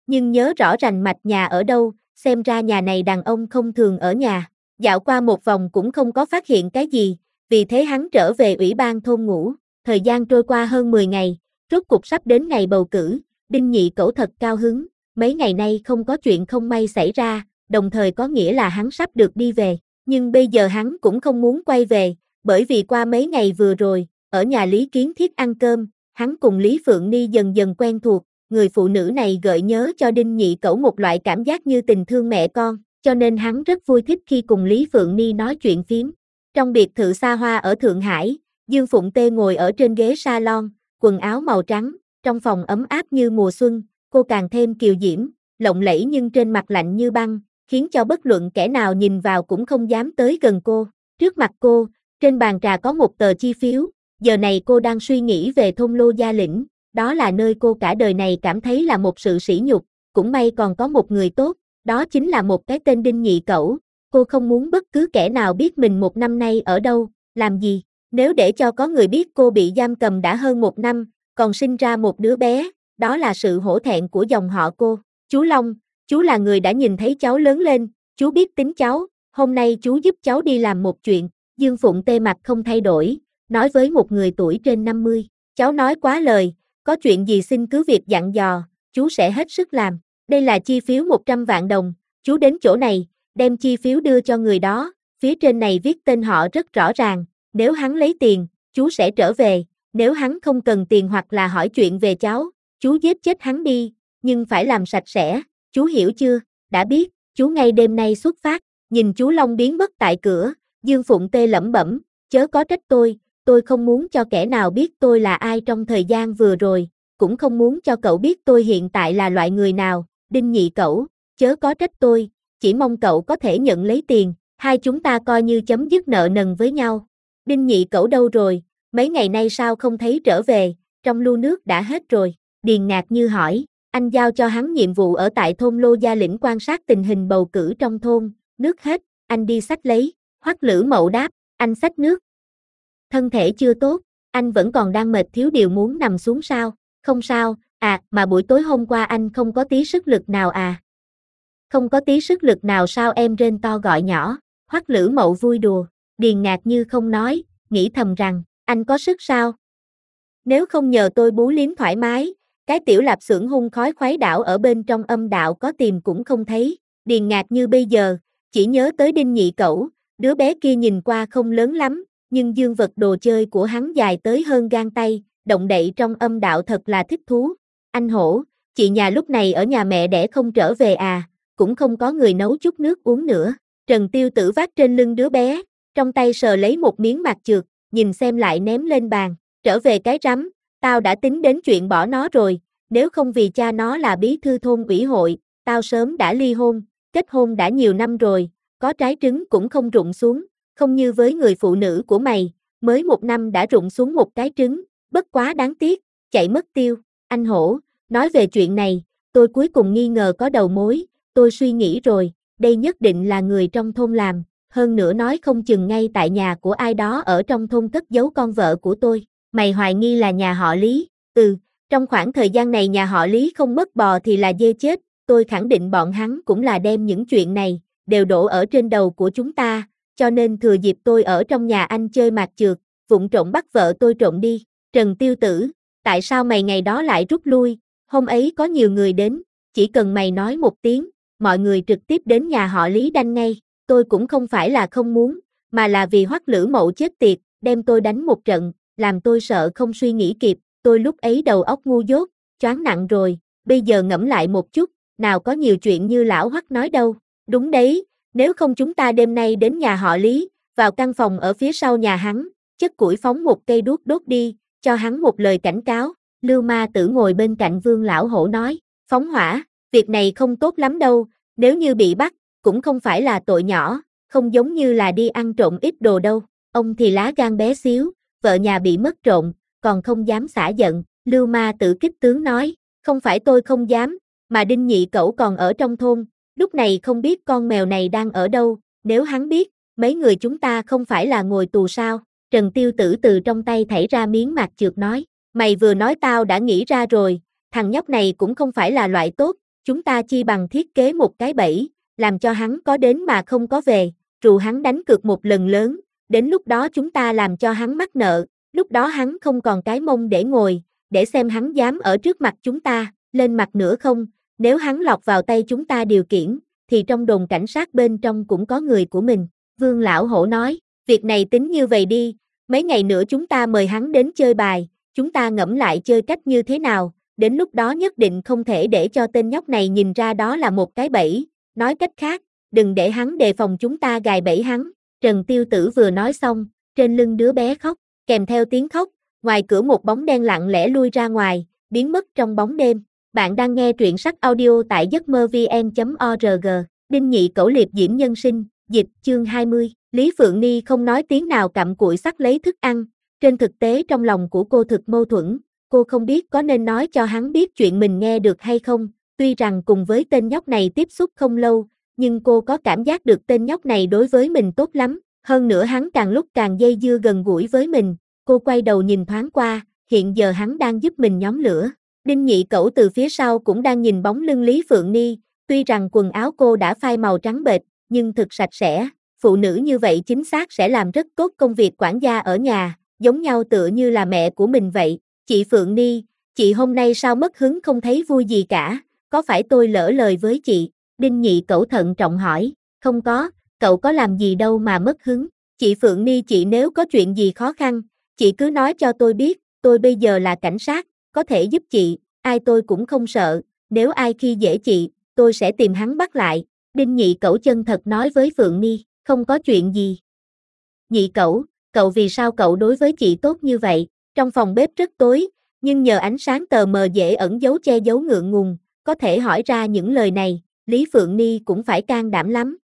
nhưng nhớ rõ rành mạch nhà ở đâu, xem ra nhà này đàn ông không thường ở nhà. Dạo qua một vòng cũng không có phát hiện cái gì, vì thế hắn trở về ủy ban thôn ngủ. Thời gian trôi qua hơn 10 ngày, rốt cục sắp đến ngày bầu cử, Đinh Nhị Cẩu thật cao hứng, mấy ngày nay không có chuyện không may xảy ra, đồng thời có nghĩa là hắn sắp được đi về. Nhưng bây giờ hắn cũng không muốn quay về, bởi vì qua mấy ngày vừa rồi, ở nhà Lý Kiến Thiết ăn cơm, hắn cùng Lý Phượng Ni dần dần quen thuộc, người phụ nữ này gợi nhớ cho Đinh Nhị Cẩu một loại cảm giác như tình thương mẹ con, cho nên hắn rất vui thích khi cùng Lý Phượng Ni nói chuyện phiếm. Trong biệt thự xa hoa ở Thượng Hải, Dương Phụng Tê ngồi ở trên ghế salon, quần áo màu trắng, trong phòng ấm áp như mùa xuân, cô càng thêm kiều diễm, lộng lẫy nhưng trên mặt lạnh như băng, khiến cho bất luận kẻ nào nhìn vào cũng không dám tới gần cô. Trước mặt cô, trên bàn trà có một tờ chi phiếu, giờ này cô đang suy nghĩ về Thôn Lô Gia Lĩnh, đó là nơi cô cả đời này cảm thấy là một sự sỉ nhục, cũng may còn có một người tốt, đó chính là một cái tên Đinh Nhị Cẩu. Cô không muốn bất cứ kẻ nào biết mình một năm nay ở đâu, làm gì. Nếu để cho có người biết cô bị giam cầm đã hơn một năm, còn sinh ra một đứa bé, đó là sự hổ thẹn của dòng họ cô. Chú Long, chú là người đã nhìn thấy cháu lớn lên, chú biết tính cháu, hôm nay chú giúp cháu đi làm một chuyện. Dương Phụng Tê mặt không thay đổi, nói với một người tuổi trên 50, cháu nói quá lời, có chuyện gì xin cứ việc dặn dò, chú sẽ hết sức làm. Đây là chi phiếu 100 vạn đồng, chú đến chỗ này, đem chi phiếu đưa cho người đó, phía trên này viết tên họ rất rõ ràng, nếu hắn lấy tiền, chú sẽ trở về, nếu hắn không cần tiền hoặc là hỏi chuyện về cháu, chú giết chết hắn đi, nhưng phải làm sạch sẽ, chú hiểu chưa? Đã biết, chú ngay đêm nay xuất phát. Nhìn chú Long biến mất tại cửa, Dương Phụng Tê lẩm bẩm, chớ có trách tôi không muốn cho kẻ nào biết tôi là ai trong thời gian vừa rồi, cũng không muốn cho cậu biết tôi hiện tại là loại người nào. Đinh Nhị Cẩu, chớ có trách tôi, chỉ mong cậu có thể nhận lấy tiền, hai chúng ta coi như chấm dứt nợ nần với nhau. Đinh Nhị Cẩu đâu rồi, mấy ngày nay sao không thấy trở về, trong lu nước đã hết rồi. Điền Ngạc Như hỏi, anh giao cho hắn nhiệm vụ ở tại thôn Lô Gia Lĩnh quan sát tình hình bầu cử trong thôn, nước hết, anh đi xách lấy. Hoắc Lữ Mậu đáp, anh xách nước. Thân thể chưa tốt, anh vẫn còn đang mệt thiếu điều muốn nằm xuống sao? Không sao, mà buổi tối hôm qua anh không có tí sức lực nào à? Không có tí sức lực nào sao em rên to gọi nhỏ, Hoắc Lữ Mậu vui đùa. Điền Ngạc Như không nói, nghĩ thầm rằng, anh có sức sao? Nếu không nhờ tôi bú liếm thoải mái, cái tiểu lạp xưởng hun khói khuấy đảo ở bên trong âm đạo có tìm cũng không thấy. Điền Ngạc Như bây giờ, chỉ nhớ tới Đinh Nhị Cẩu, đứa bé kia nhìn qua không lớn lắm, nhưng dương vật đồ chơi của hắn dài tới hơn gang tay, động đậy trong âm đạo thật là thích thú. Anh Hổ, chị nhà lúc này ở nhà mẹ đẻ không trở về à, cũng không có người nấu chút nước uống nữa. Trần Tiêu Tử vác trên lưng đứa bé, trong tay sờ lấy một miếng mạt trượt, nhìn xem lại ném lên bàn, trở về cái rắm, tao đã tính đến chuyện bỏ nó rồi, nếu không vì cha nó là bí thư thôn ủy hội, tao sớm đã ly hôn, kết hôn đã nhiều năm rồi, có trái trứng cũng không rụng xuống, không như với người phụ nữ của mày, mới một năm đã rụng xuống một cái trứng, bất quá đáng tiếc, chạy mất tiêu. Anh Hổ, nói về chuyện này, tôi cuối cùng nghi ngờ có đầu mối, tôi suy nghĩ rồi, đây nhất định là người trong thôn làm, hơn nữa nói không chừng ngay tại nhà của ai đó ở trong thôn cất giấu con vợ của tôi. Mày hoài nghi là nhà họ Lý? Trong khoảng thời gian này nhà họ Lý không mất bò thì là dê chết, tôi khẳng định bọn hắn cũng là đem những chuyện này, đều đổ ở trên đầu của chúng ta, cho nên thừa dịp tôi ở trong nhà anh chơi mạt chược, vụng trộm bắt vợ tôi trộm đi. Trần Tiêu Tử, tại sao mày ngày đó lại rút lui, hôm ấy có nhiều người đến, chỉ cần mày nói một tiếng, mọi người trực tiếp đến nhà họ Lý đanh ngay, tôi cũng không phải là không muốn, mà là vì Hoắc Lữ Mậu chết tiệt, đem tôi đánh một trận, làm tôi sợ không suy nghĩ kịp, tôi lúc ấy đầu óc ngu dốt, choáng nặng rồi, bây giờ ngẫm lại một chút, nào có nhiều chuyện như lão Hoắc nói đâu. Đúng đấy, nếu không chúng ta đêm nay đến nhà họ Lý, vào căn phòng ở phía sau nhà hắn, chất củi phóng một cây đuốc đốt đi, cho hắn một lời cảnh cáo. Lưu Ma Tử ngồi bên cạnh Vương Lão Hổ nói, phóng hỏa, việc này không tốt lắm đâu, nếu như bị bắt, cũng không phải là tội nhỏ, không giống như là đi ăn trộm ít đồ đâu. Ông thì lá gan bé xíu, vợ nhà bị mất trộm, còn không dám xả giận. Lưu Ma Tử kích tướng nói, không phải tôi không dám, mà Đinh Nhị Cẩu còn ở trong thôn, lúc này không biết con mèo này đang ở đâu, nếu hắn biết, mấy người chúng ta không phải là ngồi tù sao? Trần Tiêu Tử từ trong tay thảy ra miếng mạt chược nói, mày vừa nói tao đã nghĩ ra rồi, thằng nhóc này cũng không phải là loại tốt, chúng ta chi bằng thiết kế một cái bẫy, làm cho hắn có đến mà không có về, rủ hắn đánh cược một lần lớn, đến lúc đó chúng ta làm cho hắn mắc nợ, lúc đó hắn không còn cái mông để ngồi, để xem hắn dám ở trước mặt chúng ta, lên mặt nữa không, nếu hắn lọt vào tay chúng ta điều khiển, thì trong đồn cảnh sát bên trong cũng có người của mình. Vương Lão Hổ nói, việc này tính như vậy đi, mấy ngày nữa chúng ta mời hắn đến chơi bài, chúng ta ngẫm lại chơi cách như thế nào, đến lúc đó nhất định không thể để cho tên nhóc này nhìn ra đó là một cái bẫy, nói cách khác, đừng để hắn đề phòng chúng ta gài bẫy hắn. Trần Tiêu Tử vừa nói xong, trên lưng đứa bé khóc, kèm theo tiếng khóc, ngoài cửa một bóng đen lặng lẽ lui ra ngoài, biến mất trong bóng đêm. Bạn đang nghe truyện sách audio tại giấc mơ vn.org, Đinh Nhị Cẩu Liệp Diễm Nhân Sinh, dịch chương 20, Lý Phượng Ni không nói tiếng nào cặm cụi xắt lấy thức ăn, trên thực tế trong lòng của cô thực mâu thuẫn, cô không biết có nên nói cho hắn biết chuyện mình nghe được hay không, tuy rằng cùng với tên nhóc này tiếp xúc không lâu, nhưng cô có cảm giác được tên nhóc này đối với mình tốt lắm, hơn nữa hắn càng lúc càng dây dưa gần gũi với mình, cô quay đầu nhìn thoáng qua, hiện giờ hắn đang giúp mình nhóm lửa. Đinh Nhị Cẩu từ phía sau cũng đang nhìn bóng lưng Lý Phượng Ni, tuy rằng quần áo cô đã phai màu trắng bệch, nhưng thực sạch sẽ, phụ nữ như vậy chính xác sẽ làm rất tốt công việc quản gia ở nhà, giống nhau tựa như là mẹ của mình vậy. Chị Phượng Ni, chị hôm nay sao mất hứng không thấy vui gì cả, có phải tôi lỡ lời với chị? Đinh Nhị Cẩu thận trọng hỏi, không có, cậu có làm gì đâu mà mất hứng. Chị Phượng Ni, chị nếu có chuyện gì khó khăn, chị cứ nói cho tôi biết, tôi bây giờ là cảnh sát, có thể giúp chị, ai tôi cũng không sợ, nếu ai khi dễ chị, tôi sẽ tìm hắn bắt lại. Đinh Nhị Cẩu chân thật nói với Phượng Ni, không có chuyện gì. Nhị Cẩu, cậu vì sao cậu đối với chị tốt như vậy? Trong phòng bếp rất tối, nhưng nhờ ánh sáng tờ mờ dễ ẩn giấu che giấu ngượng ngùng, có thể hỏi ra những lời này, Lý Phượng Ni cũng phải can đảm lắm,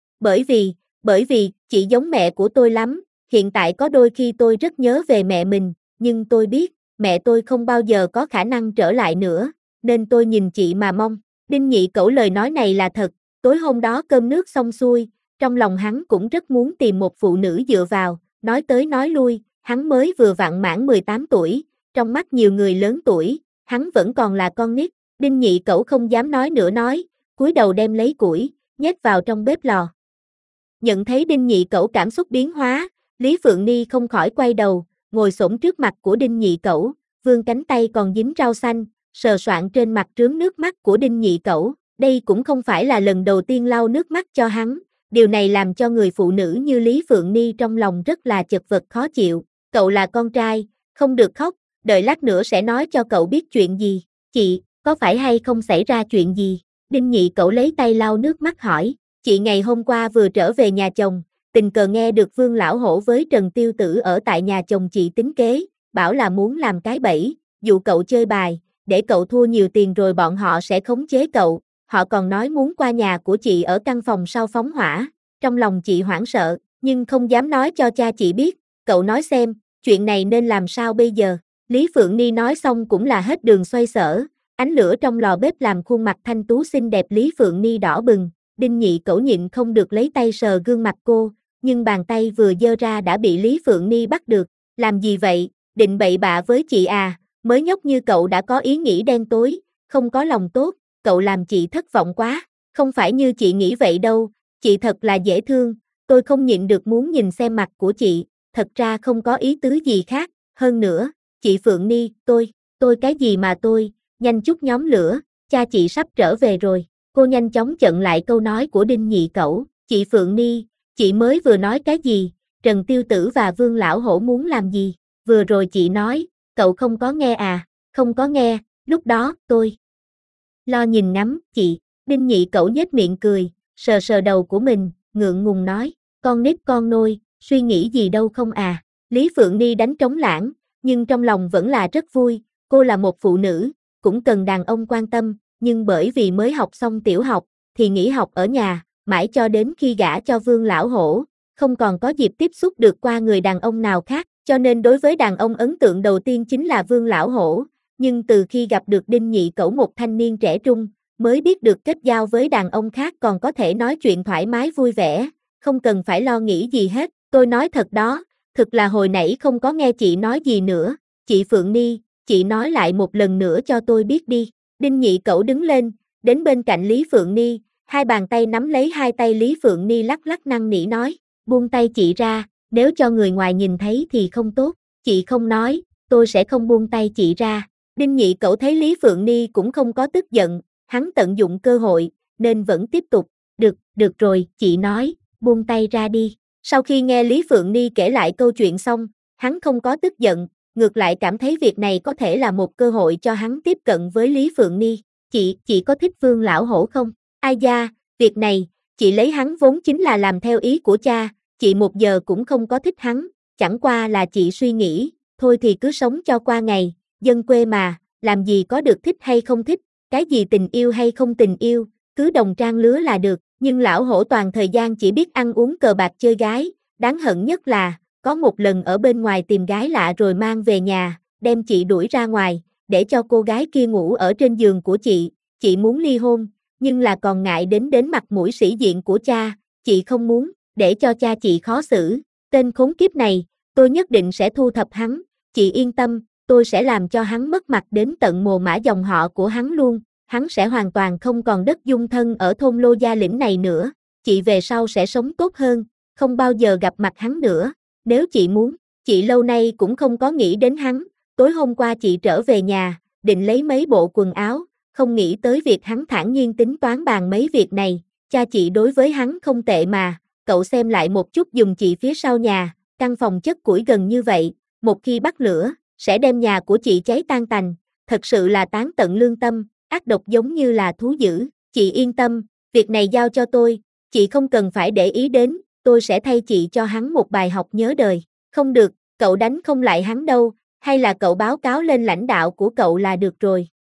bởi vì, chị giống mẹ của tôi lắm, hiện tại có đôi khi tôi rất nhớ về mẹ mình, nhưng tôi biết, mẹ tôi không bao giờ có khả năng trở lại nữa, nên tôi nhìn chị mà mong. Đinh Nhị Cẩu lời nói này là thật, tối hôm đó cơm nước xong xuôi, trong lòng hắn cũng rất muốn tìm một phụ nữ dựa vào, nói tới nói lui, hắn mới vừa vặn mãn 18 tuổi, trong mắt nhiều người lớn tuổi, hắn vẫn còn là con nít. Đinh Nhị Cẩu không dám nói nữa nói, cúi đầu đem lấy củi, nhét vào trong bếp lò. Nhận thấy Đinh Nhị Cẩu cảm xúc biến hóa, Lý Phượng Ni không khỏi quay đầu, ngồi xổm trước mặt của Đinh Nhị Cẩu, vươn cánh tay còn dính rau xanh, sờ soạng trên mặt rướm nước mắt của Đinh Nhị Cẩu. Đây cũng không phải là lần đầu tiên lau nước mắt cho hắn, điều này làm cho người phụ nữ như Lý Phượng Ni trong lòng rất là chật vật khó chịu. Cậu là con trai, không được khóc, đợi lát nữa sẽ nói cho cậu biết chuyện gì. Chị, có phải hay không xảy ra chuyện gì? Đinh Nhị Cẩu lấy tay lau nước mắt hỏi. Chị ngày hôm qua vừa trở về nhà chồng, tình cờ nghe được Vương Lão Hổ với Trần Tiêu Tử ở tại nhà chồng chị tính kế, bảo là muốn làm cái bẫy, dụ cậu chơi bài, để cậu thua nhiều tiền rồi bọn họ sẽ khống chế cậu. Họ còn nói muốn qua nhà của chị ở căn phòng sau phóng hỏa. Trong lòng chị hoảng sợ, nhưng không dám nói cho cha chị biết. Cậu nói xem, chuyện này nên làm sao bây giờ? Lý Phượng Ni nói xong cũng là hết đường xoay sở. Ánh lửa trong lò bếp làm khuôn mặt thanh tú xinh đẹp Lý Phượng Ni đỏ bừng. Đinh Nhị Cẩu nhịn không được lấy tay sờ gương mặt cô, nhưng bàn tay vừa giơ ra đã bị Lý Phượng Ni bắt được. Làm gì vậy? Định bậy bạ với chị à? Mới nhóc như cậu đã có ý nghĩ đen tối, không có lòng tốt. Cậu làm chị thất vọng quá, không phải như chị nghĩ vậy đâu, chị thật là dễ thương, tôi không nhịn được muốn nhìn xem mặt của chị, thật ra không có ý tứ gì khác, hơn nữa, chị Phượng Ni, tôi cái gì mà tôi, nhanh chút nhóm lửa, cha chị sắp trở về rồi. Cô nhanh chóng chặn lại câu nói của Đinh Nhị Cẩu. Chị Phượng Ni, chị mới vừa nói cái gì? Trần Tiêu Tử và Vương Lão Hổ muốn làm gì? Vừa rồi chị nói, cậu không có nghe à? Không có nghe, lúc đó, tôi lo nhìn ngắm, chị. Đinh Nhị Cẩu nhếch miệng cười, sờ sờ đầu của mình, ngượng ngùng nói, con nít con nôi, suy nghĩ gì đâu không à. Lý Phượng Ni đánh trống lảng, nhưng trong lòng vẫn là rất vui, cô là một phụ nữ, cũng cần đàn ông quan tâm, nhưng bởi vì mới học xong tiểu học, thì nghỉ học ở nhà, mãi cho đến khi gả cho Vương Lão Hổ, không còn có dịp tiếp xúc được qua người đàn ông nào khác, cho nên đối với đàn ông ấn tượng đầu tiên chính là Vương Lão Hổ, nhưng từ khi gặp được Đinh Nhị Cẩu một thanh niên trẻ trung, mới biết được kết giao với đàn ông khác còn có thể nói chuyện thoải mái vui vẻ, không cần phải lo nghĩ gì hết, tôi nói thật đó, thực là hồi nãy không có nghe chị nói gì nữa, chị Phượng Ni, chị nói lại một lần nữa cho tôi biết đi. Đinh Nhị Cẩu đứng lên, đến bên cạnh Lý Phượng Ni, hai bàn tay nắm lấy hai tay Lý Phượng Ni lắc lắc năn nỉ nói, buông tay chị ra, nếu cho người ngoài nhìn thấy thì không tốt, chị không nói, tôi sẽ không buông tay chị ra. Đinh Nhị Cẩu thấy Lý Phượng Ni cũng không có tức giận, hắn tận dụng cơ hội, nên vẫn tiếp tục, được rồi, chị nói, buông tay ra đi. Sau khi nghe Lý Phượng Ni kể lại câu chuyện xong, hắn không có tức giận, ngược lại cảm thấy việc này có thể là một cơ hội cho hắn tiếp cận với Lý Phượng Ni. Chị có thích Vương Lão Hổ không? Ai da, việc này, chị lấy hắn vốn chính là làm theo ý của cha, chị một giờ cũng không có thích hắn, chẳng qua là chị suy nghĩ, thôi thì cứ sống cho qua ngày, dân quê mà, làm gì có được thích hay không thích, cái gì tình yêu hay không tình yêu, cứ đồng trang lứa là được, nhưng Lão Hổ toàn thời gian chỉ biết ăn uống cờ bạc chơi gái, đáng hận nhất là, có một lần ở bên ngoài tìm gái lạ rồi mang về nhà, đem chị đuổi ra ngoài, để cho cô gái kia ngủ ở trên giường của chị muốn ly hôn, nhưng là còn ngại đến mặt mũi sĩ diện của cha, chị không muốn, để cho cha chị khó xử, tên khốn kiếp này, tôi nhất định sẽ thu thập hắn, chị yên tâm, tôi sẽ làm cho hắn mất mặt đến tận mồ mả dòng họ của hắn luôn, hắn sẽ hoàn toàn không còn đất dung thân ở thôn Lô Gia Lĩnh này nữa, chị về sau sẽ sống tốt hơn, không bao giờ gặp mặt hắn nữa, nếu chị muốn, chị lâu nay cũng không có nghĩ đến hắn, tối hôm qua chị trở về nhà, định lấy mấy bộ quần áo, không nghĩ tới việc hắn thản nhiên tính toán bàn mấy việc này, cha chị đối với hắn không tệ mà, cậu xem lại một chút giùm chị phía sau nhà, căn phòng chất củi gần như vậy, một khi bắt lửa, sẽ đem nhà của chị cháy tan tành, thật sự là tán tận lương tâm, ác độc giống như là thú dữ, chị yên tâm, việc này giao cho tôi, chị không cần phải để ý đến, tôi sẽ thay chị cho hắn một bài học nhớ đời, không được, cậu đánh không lại hắn đâu, hay là cậu báo cáo lên lãnh đạo của cậu là được rồi.